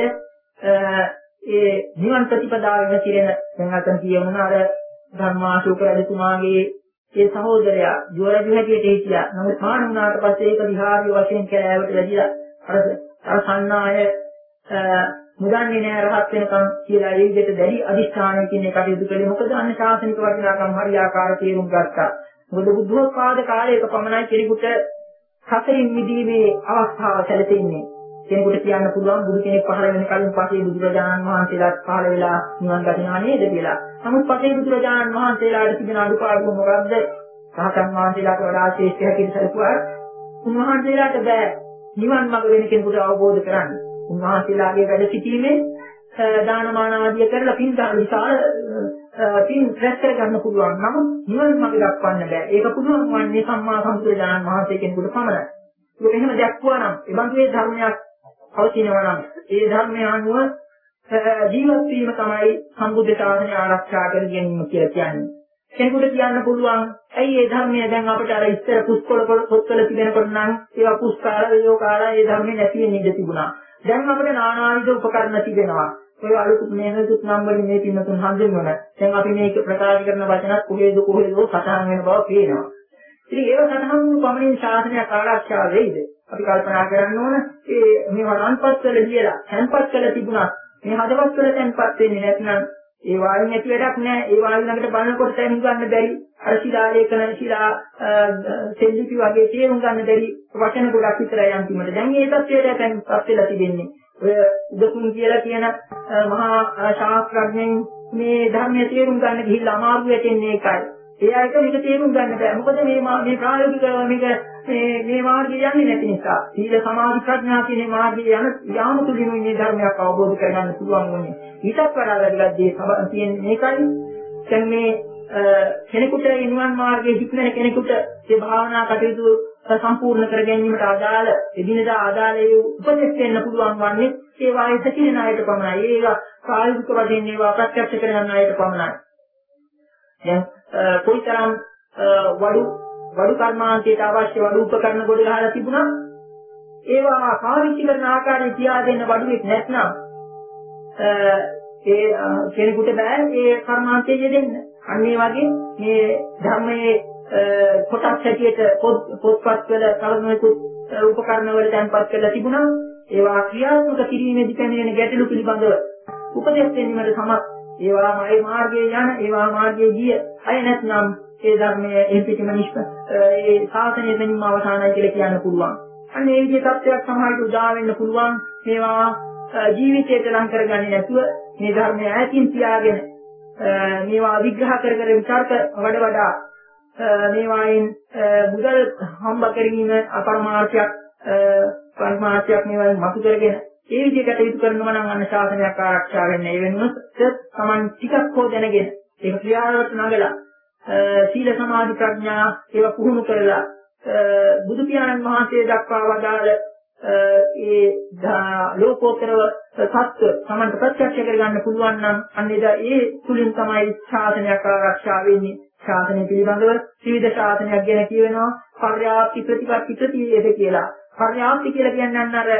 ඒ නිවන් ප්‍රතිපදාවෙන් කිරෙන දැන් අතන කියවන අර ධර්මාශෝක රජතුමාගේ ඒ සහෝදරයා ජෝරජු හැටියට හිටියා. නමුත් මාන වුණාට පස්සේ ඒක විහාරය වශයෙන් කෑවට වැඩිලා අර අර සන්නාය මුදන්නේ නෑ රහත් වෙනකම් කියලා ඒ විදිහට දැඩි අදිෂ්ඨානයකින් ඒ කටයුතු කළේ. මොකද අන්න ශාසනික වටිනාකම් හරියාකාර තේරුම් ගත්තා. මොකද බුද්ධෝත්පාද කාලයක පමණයි කෙනෙකුට සතරින් මිදීමේ අවස්ථාව සැලසෙන්නේ. කෙනෙකුට කියන්න පුළුවන් බුදු කෙනෙක් පහළ වෙන කලින් පස්සේ බුදුරජාණන් වහන්සේලාත් පහළ වෙලා නිවන් දකිනා නේද කියලා. නමුත් පස්සේ බුදුරජාණන් වහන්සේලාට තිබෙන අඩුපාඩු මොකද්ද? රහතන් වහන්සේලාට වඩා ශ්‍රේෂ්ඨ හැටියට සැලකුවා. උන්වහන්සේලාට බෑ නිවන් මඟ වෙන කෙනෙකුට අවබෝධ කරගන්න. උන්වහන්සේලාගේ වැඩ සිටීමේ දානමාන ආදිය කරලා පින් දාන විශාල පින් රැස් කරගන්න පුළුවන්. නමුත් නිවන් මඟ දක්වන්න බෑ. ඒක පුළුවන් වන්නේ සම්මා සම්බුදුරජාණන් වහන්සේ කෙනෙකුට පමණයි. ඒක එහෙම දැක්වුවා නම් ඒ බඳුයේ ධර්මයක් පවතිනවා නම් ඒ ධර්මය අනුව ජීවත් වීම තමයි සම්බුද්ධ ශාසනය ආරක්ෂා කර ගැනීම කියලා කියන්නේ. කෙනෙකුට කියන්න පුළුවන් ඇයි මේ ධර්මය දැන් අපිට අර ඉස්සර පුස්කොළ පොත්වල තිබෙනකොට නම් ඒවා පුස්කාර වේයෝකාරා මේ ධර්මයේ නැති වෙන්නේ ඉඳ තිබුණා. දැන් අපිට නානාවිද උපකරණ තිබෙනවා. ඒ අලුත් මේනසුත් නම් වලින් මේ පින්නතුන් හඳුන්වන. දැන් අපි මේක ප්‍රකාශ කරන වචනත් කොහෙද කොහෙද සටහන් වෙන බව පේනවා. ඉතින් ඒව සටහන් වූ පමණින් ශාසනයක් ආරක්ෂා වෙයිද? අපි කල්පනා කරන්න ඕන ඒ මේවා රන්පත් වල ලියලා තැන්පත් කළ තිබුණා. මේ හදවත් වල තැන්පත් වෙන්නේ නැත්නම් ඒ වායින් ඇති වැඩක් නැහැ. ඒ වායින් ළඟට බලනකොට තේරුම් ගන්න බැරි. අර ශිලා ලේඛන ශිලා සෙල්ලිපි වගේ තේරුම් ගන්න බැරි වචන ගොඩක් විතරයි අන්තිමට. දැන් මේ තත්ත්වයට තැන්පත් වෙලා තිබෙන්නේ. ඔය උදකුන් කියලා කියන මහා ශාස්ත්‍රඥයන් මේ ධර්මයේ තේරුම් ගන්න ගිහිල්ලා අමාරු වෙන්නේ ඒකයි. ඒ අයට මේක තේරුම් ගන්න බෑ. මොකද මේ මේ ප්‍රායෝගිකව මේක මේ මේ මාර්ගය යන්නේ නැති නිසා. සීල සමාධි ප්‍රඥා කියන මාර්ගය යන යාම තුලින් මේ ධර්මයක් අවබෝධ කරගන්න පුළුවන් වුණේ. ඊටත් වඩා වැඩිලා දේ තියෙන්නේ මේකයි. දැන් මේ කෙනෙකුට නිවන් මාර්ගයේ හික්මන කෙනෙකුට මේ භාවනා කටයුතු සම්පූර්ණ කර ගැනීමට අදාළ එදිනදා ආදාළ ඒ උපදෙස් දෙන්න පුළුවන් වන්නේ ඒ වායස කියන අයට පමණයි. ඒක ප්‍රායෝගික වශයෙන් ඒවා ප්‍රත්‍යක්ෂ කරගන්න අයට පමණයි. දැන් කොයිතරම් වඩු වඩු කර්මාන්තයට අවශ්‍ය වඩු උපකරණ ගොඩ ගහලා තිබුණා ඒවා පාවිච්චි කරන ආකාරය කියා දෙන්න වඩුවෙක් නැත්නම් ඒ කෙනෙකුට බෑ ඒ කර්මාන්තය යෙදෙන්න. අන්න ඒ වගේ මේ ධර්මයේ කොටස් හැටියට පොත්පත් වල කලනොයිකුත් උපකරණ වල තැන්පත් කරලා තිබුණා. ඒවා ක්‍රියාත්මක කිරීමේදී පැමිණෙන ගැටලු පිළිබඳව උපදෙස් දෙන්නීමට සමත් ඒවා මේ මාර්ගයේ යන ඒවා මාර්ගයේ ගිය අය නැත්නම් ඒ ධර්මයේ එපිටම නිෂ්ප ඒ සාසනයේ දෙන්නම අවසానයි කියලා කියන්න පුළුවන්. අන්න ඒ විදිහේ තත්ත්වයක් සමහරට උදා වෙන්න පුළුවන්. මේවා ජීවිතයට ලං කරගන්නේ නැතුව මේ ධර්මය ඈතින් තියාගෙන මේවා විග්‍රහ කර කර විචාරක වඩ වඩා මේවායින් මුදල් හම්බ කිරීම අපරමාර්ථයක් පරමාර්ථයක් මේවායින් මතු කරගෙන ඒ විදිහට යුතු කරනවා නම් අන්න ශාසනයක් ආරක්ෂා වෙන්න ඒ වෙනුවොත් තමන් ටිකක් හෝ දැනගෙන ඒක ක්‍රියාවට නගලා සීල සමාධි ප්‍රඥා ඒවා පුහුණු කරලා බුදු පියාණන් වහන්සේ දක්වා වදාළ ඒ ලෝකෝත්තර සත්‍ය තමන්ට ප්‍රත්‍යක්ෂ කරගන්න පුළුවන් නම් අන්න ඒ තුලින් තමයි ශාසනයක් ආරක්ෂා වෙන්නේ. ශාසනය පිළිබඳව විවිධ ශාසනයක් ගැන කියවෙනවා පර්යාප්ති ප්‍රතිපත්ති ප්‍රතිවේද කියලා. පර්යාප්ති කියලා කියන්නේ අර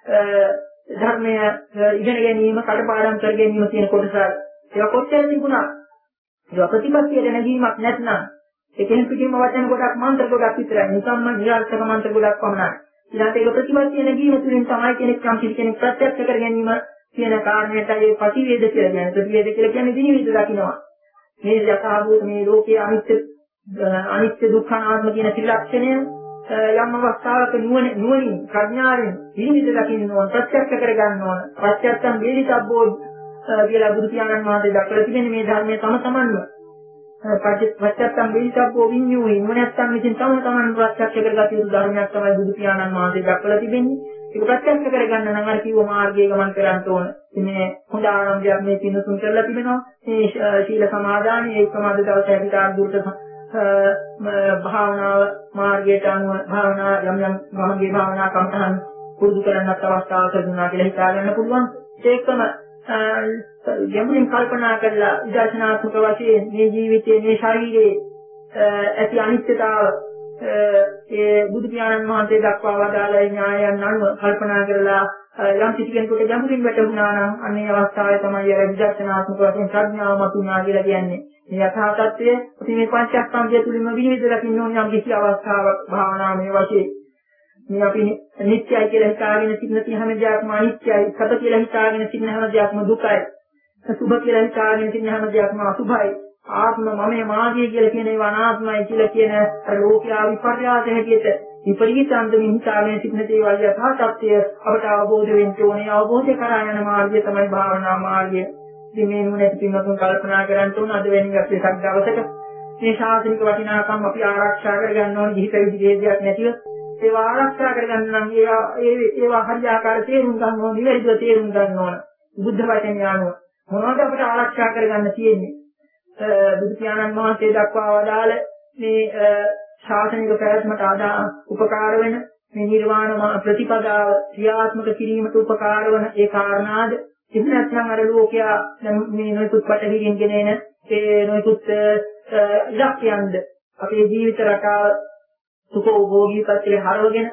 ධර්මය ඉගෙන ගැනීම කටපාඩම් කර ගැනීම කියන කොටස. ඒක කොච්චර තිබුණා ඒ ප්‍රතිපත්තියට නැගීමක් නැත්නම් ඒකෙන් පිටින්ම වචන කොටක් මන්ත්‍ර කොටක් විතරයි. නිකම්ම නිරර්ථක මන්ත්‍ර කොටක් පමණයි. ඊළඟට ඒක ප්‍රතිපත්තිය නැගීම තුළින් තමයි කෙනෙක් යම් කිසි කෙනෙක් ප්‍රත්‍යක්ෂ කර ගැනීම කියන කාරණයට ඒ ප්‍රතිවේද කියලා කියන්නේ. ප්‍රතිවේද කියලා කියන්නේ විනිවිද දකින්නවා. මේ යථාභූත මේ ලෝකයේ අනිත්‍ය අනිත්‍ය දුක්ඛ අනාත්ම කියන ත්‍රිලක්ෂණය යම් අවස්ථාවක නුවණ නුවණින් ප්‍රඥාවෙන් විනිවිද දකින්න ඕන ප්‍රත්‍යක්ෂ කර ගන්න ඕන. ප්‍රත්‍යක්ෂම් වේදිතබ්බෝ කියලා බුදු පියාණන් වහන්සේ දක්වලා තිබෙන මේ ධර්මයේ තම තමන්ම ප්‍රත්‍යක්ෂම් වේදිතබ්බෝ විඤ්ඤුයි නුවණැත්තන් විසින් තම තමන් ප්‍රත්‍යක්ෂ කරගත යුතු ධර්මයක් තමයි බුදු පියාණන් වහන්සේ දක්වලා තිබෙන්නේ. ඒක ප්‍රත්‍යක්ෂ කරගන්න නම් අර කිව්ව මාර්ගයේ ගමන් කරන්න ඕන. මේ හොඳ ආරම්භයක් මේ පින්නතුන් කරලා තිබෙනවා. මේ ශීල සමාදානයේ ඒ සමාද දවස හැදිකාර දුරට භාවනාව මාර්ගයට අනුව භාවනා යම් යම් මාර්ගයේ භාවනා කම්තහන් පුරුදු කරන්නත් අවස්ථාවක් ලැබුණා කියලා හිතා ගන්න පුළුවන්. ඒකම යම්කින් කල්පනා කරලා විදර්ශනාත්මක වශයෙන් මේ ජීවිතයේ මේ ශරීරයේ ඇති අනිත්‍යතාව ඒ බුදු පියාණන් වහන්සේ දක්වා වදාළ ඥායයන් අනුව කල්පනා කරලා යම් කිසි කෙනෙකුට ගැඹුරින් වැටුණා නම් අන්නේ අවස්ථාවේ තමයි අර විදර්ශනාත්මක වශයෙන් ප්‍රඥාව මතුණා කියලා කියන්නේ. මේ යථා තත්ත්වය අපි මේ පංචස්කන්ධය තුලින්ම විනිවිද දකින්න ඕන යම් කිසි අවස්ථාවක් භාවනාවේ වශයෙන්. මේ අපි නිත්‍යයි කියලා හිතාගෙන සිටින හැම දෙයක්ම අනිත්‍යයි, සත කියලා හිතාගෙන සිටින හැම දෙයක්ම දුකයි, සුභ කියලා හිතාගෙන සිටින හැම දෙයක්ම අසුභයි, ආත්ම මමයේ මාගේ කියලා කියන ඒවා අනාත්මයි කියලා කියන අර ලෝකයා විපර්යාස හැටියට විපරීත අන්දමින් හිතාගෙන සිටින දේවල් යථා තත්ත්වය අපට අවබෝධ වෙන්න ඕනේ. අවබෝධය කරා යන මාර්ගය තමයි භාවනා මාර්ගය. ඉතින් මේ නුවණැති පින්වතුන් කල්පනා කරන්න ඕන අද වෙනින් අපේ සක් දවසක මේ ශාසනික වටිනාකම් අපි ආරක්ෂා කරගන්න ඕනේ. ජීවිත විදිහේදයක් නැතිව ඒවා ආරක්ෂා කරගන්න නම් ඒවා ඒවා හරියාකාර තේරුම් ගන්න ඕන, නිවැරදිව තේරුම් ගන්න ඕන. බුද්ධ වචනේ අනුව මොනවද අපිට ආරක්ෂා කරගන්න තියෙන්නේ? බුදු පියාණන් වහන්සේ දක්වා වදාළ මේ ශාසනික පැවැත්මට ආදා උපකාර වෙන මේ නිර්වාණ ප්‍රතිපදාව ක්‍රියාත්මක කිරීමට උපකාර වන ඒ කාරණාද එහෙම නැත්නම් අර ලෝකයා මේ නොයෙකුත් පටවිරින් ගෙන එන ඒ නොයෙකුත් ඉලක්කයන්ද අපේ ජීවිත රටාව සුඛෝභෝගී පැත්තේ හරවගෙන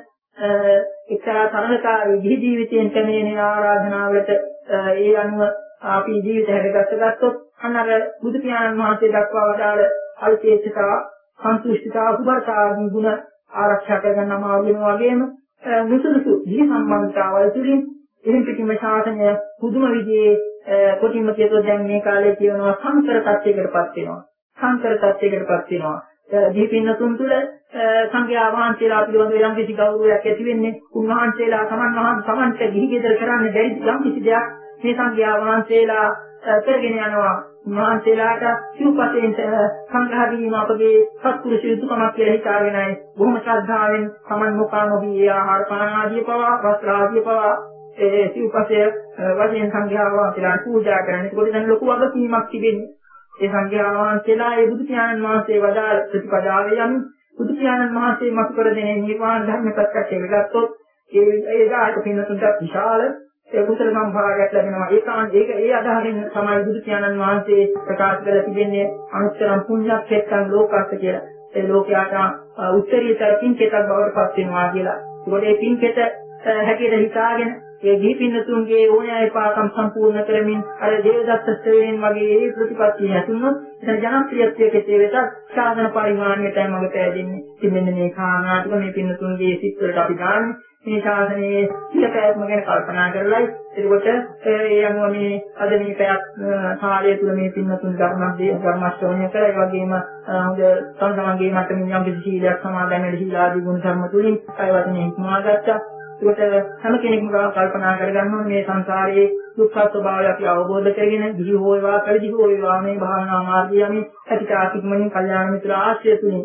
එක්තරා තරණකාරී ජී ජීවිතයෙන් කැමිනෙන ආරාධනාවලට ඒ අනුව අපි ජීවිත හැදගත්ත ගත්තොත් අන්න අර බුදු පියාණන් වහන්සේ දක්වා වදාළ අල්පේච්ඡතාව, සන්තුෂ්ඨතාව, සුභතාවී ගුණ ආරක්ෂා කරගන්න අමාරු වෙනවා වගේම මුසුසු ජී සම්බන්ධතාවල් තුළින් එහෙන් පිටිම ශාසනය පුදුම විදිහේ කොටින්ම කියතොත් දැන් මේ කාලේ කියනවා සංකර තත්යකටපත් වෙනවා. සංකර තත්යකටපත් වෙනවා. දීපින්නතුන් තුළ සංඝයා වහන්සේලා පිළිබඳව යම් කිසි ගෞරවයක් ඇති වෙන්නේ උන්වහන්සේලා තමන් වහන්සේ තමන්ට ගිහි ගෙදර කරන්න බැරි යම් කිසි දෙයක් මේ සංඝයා වහන්සේලා කරගෙන යනවා. උන්වහන්සේලාට සිව්පසෙන් සංඝා වීම අපගේ සත්පුරුෂ යුතුයකමක් කියලා හිතාගෙනයි බොහොම ශ්‍රද්ධාවෙන් තමන් මොකානෝදී ආහාර පාන ආදී පවා වස්ත්‍ර ආදී පවා ඒ සිව්පසය වශයෙන් සංඝයා වහන්සේලාට පූජා කරන්නේ. ඒකෝට දැන් ලොකු වගකීමක් තිබෙන්නේ. ඒ සංඝයා වහන්සේලා ඒ බුදු පියාණන් වහන්සේ වදාළ ප්‍රතිපදාවේ යම් බුදු පියාණන් වහන්සේ මතු කර දෙන නිර්වාණ ධර්ම ප්‍රත්‍යක්ෂ වෙගත්තොත් ඒ ඒ දායක පින්නතුන්ට විශාල ඒ කුසල සම්භාරයක් ලැබෙනවා. ඒකාන්ත ඒක ඒ අදහසින් තමයි බුදු පියාණන් වහන්සේ ප්‍රකාශ කරලා තිබෙන්නේ අනුත්තරම් පුණ්‍යක්ෂේත්‍රං ලෝකස්ස කියලා. ඒ ලෝකයට උත්තරීතර පින්කෙතක් බවට පත් වෙනවා කියලා. ඒකට මේ පින්කෙත හැටියට හිතාගෙන ඒ ගිහි පින්නතුන්ගේ ඕනෑයි පාකම් සම්පූර්ණ කරමින් අර දේවදත්ත ශ්‍රේණීන් වගේ ඒ ප්‍රතිපත්තිය ඇතුළු එතන ජනප්‍රියත්වයේ කෙටේ වෙතත් ශාසන පරිමාණයටයි මඟ පෑදෙන්නේ. ඉතින් මෙන්න මේ කාරණාටික මේ පින්නතුන්ගේ සිත් වලට අපි දාන්නේ මේ ශාසනයේ සියපෑත්ම ගැන කල්පනා කරලයි. එතකොට ඒ අනුව මේ අද මේ පැයක් කාලය තුළ මේ පින්නතුන් ධර්මදී ධර්ම ශ්‍රවණය කරලා ඒ වගේම හොඳ සංසමගේ මතමින් යම් කිසි සීලයක් සමාදන් වෙලා සීලාදී ගුණ ධර්ම තුලින් අය වචනේ හික්මවා ගත්තා. ඒකට හැම කෙනෙක්ම කල්පනා කරගන්න ඕනේ මේ සංසාරයේ දුක්ඛ ස්වභාවය අපි අවබෝධ කරගෙන ගිහි හෝ වේවා පරිදි හෝ වේවා මේ භාවනා මාර්ගය යමි අතිකාතිකමනින් කල්යාණ මිත්‍ර ආශ්‍රය තුලින්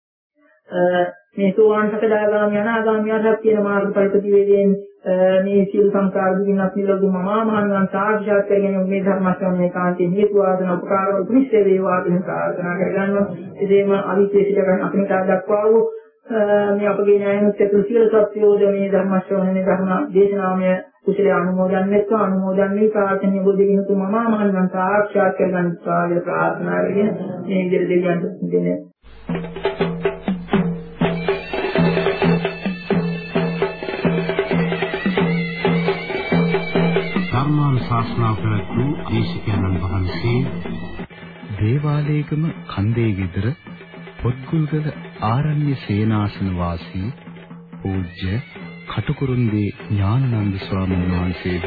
මේ සෝවාන් සකදාගාමී අනාගාමී අරහත් කියන මාර්ග පරිපතිවේදීන් මේ සියලු සංකාර දුකින් අත්මිලවු මමා මහණන් සාක්ෂාත් කරගෙන මේ ධර්ම ශ්‍රවණය කාන්තේ හේතු ආදන උපකාර උපනිෂේ වේවා කියන ප්‍රාර්ථනා කරගන්නවා. එදෙම අවිශේෂිත කරන අපිට දක්වා වූ මේ අපගේ ඥානවත් ඇතුළු සියලු සත්‍යෝද මේ ධර්ම ශ්‍රවණයේ ධර්ම දේශනාමය කුසල අනුමෝදන් වෙත්වා අනුමෝදන් මේ ප්‍රාර්ථනීය බුදුදින තුමා මහණන් සාක්ෂාත් කරගන්න කියලා ප්‍රාර්ථනා කරගෙන මේ විදිහට දෙවියන්ට දෙන්නේ ධර්මානුශාසනා කරතු දේශකයන්න් වහන්සේ දේවාලේගම කන්දේ ගෙදර පොත්ගුල්ගල ආරණ්‍ය සේනාසන වාසී පූජ්‍ය කටුකුරුන්දී ඥානানন্দ ස්වාමීන් වහන්සේ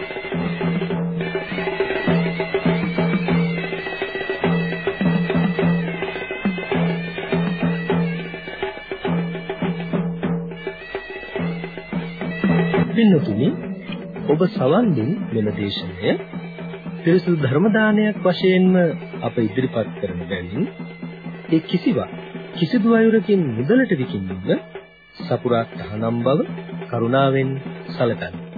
පින්නතුනි ඔබ සවන් දුන් මෙම දේශනය පිරිසුදු ධර්ම දානයක් වශයෙන්ම අප ඉදිරිපත් කරන බැවින් ඒ කිසිවක් කිසිදු අයුරකින් මුදලට විකිණීම සපුරා තහනම් බව කරුණාවෙන් සැලකන්න.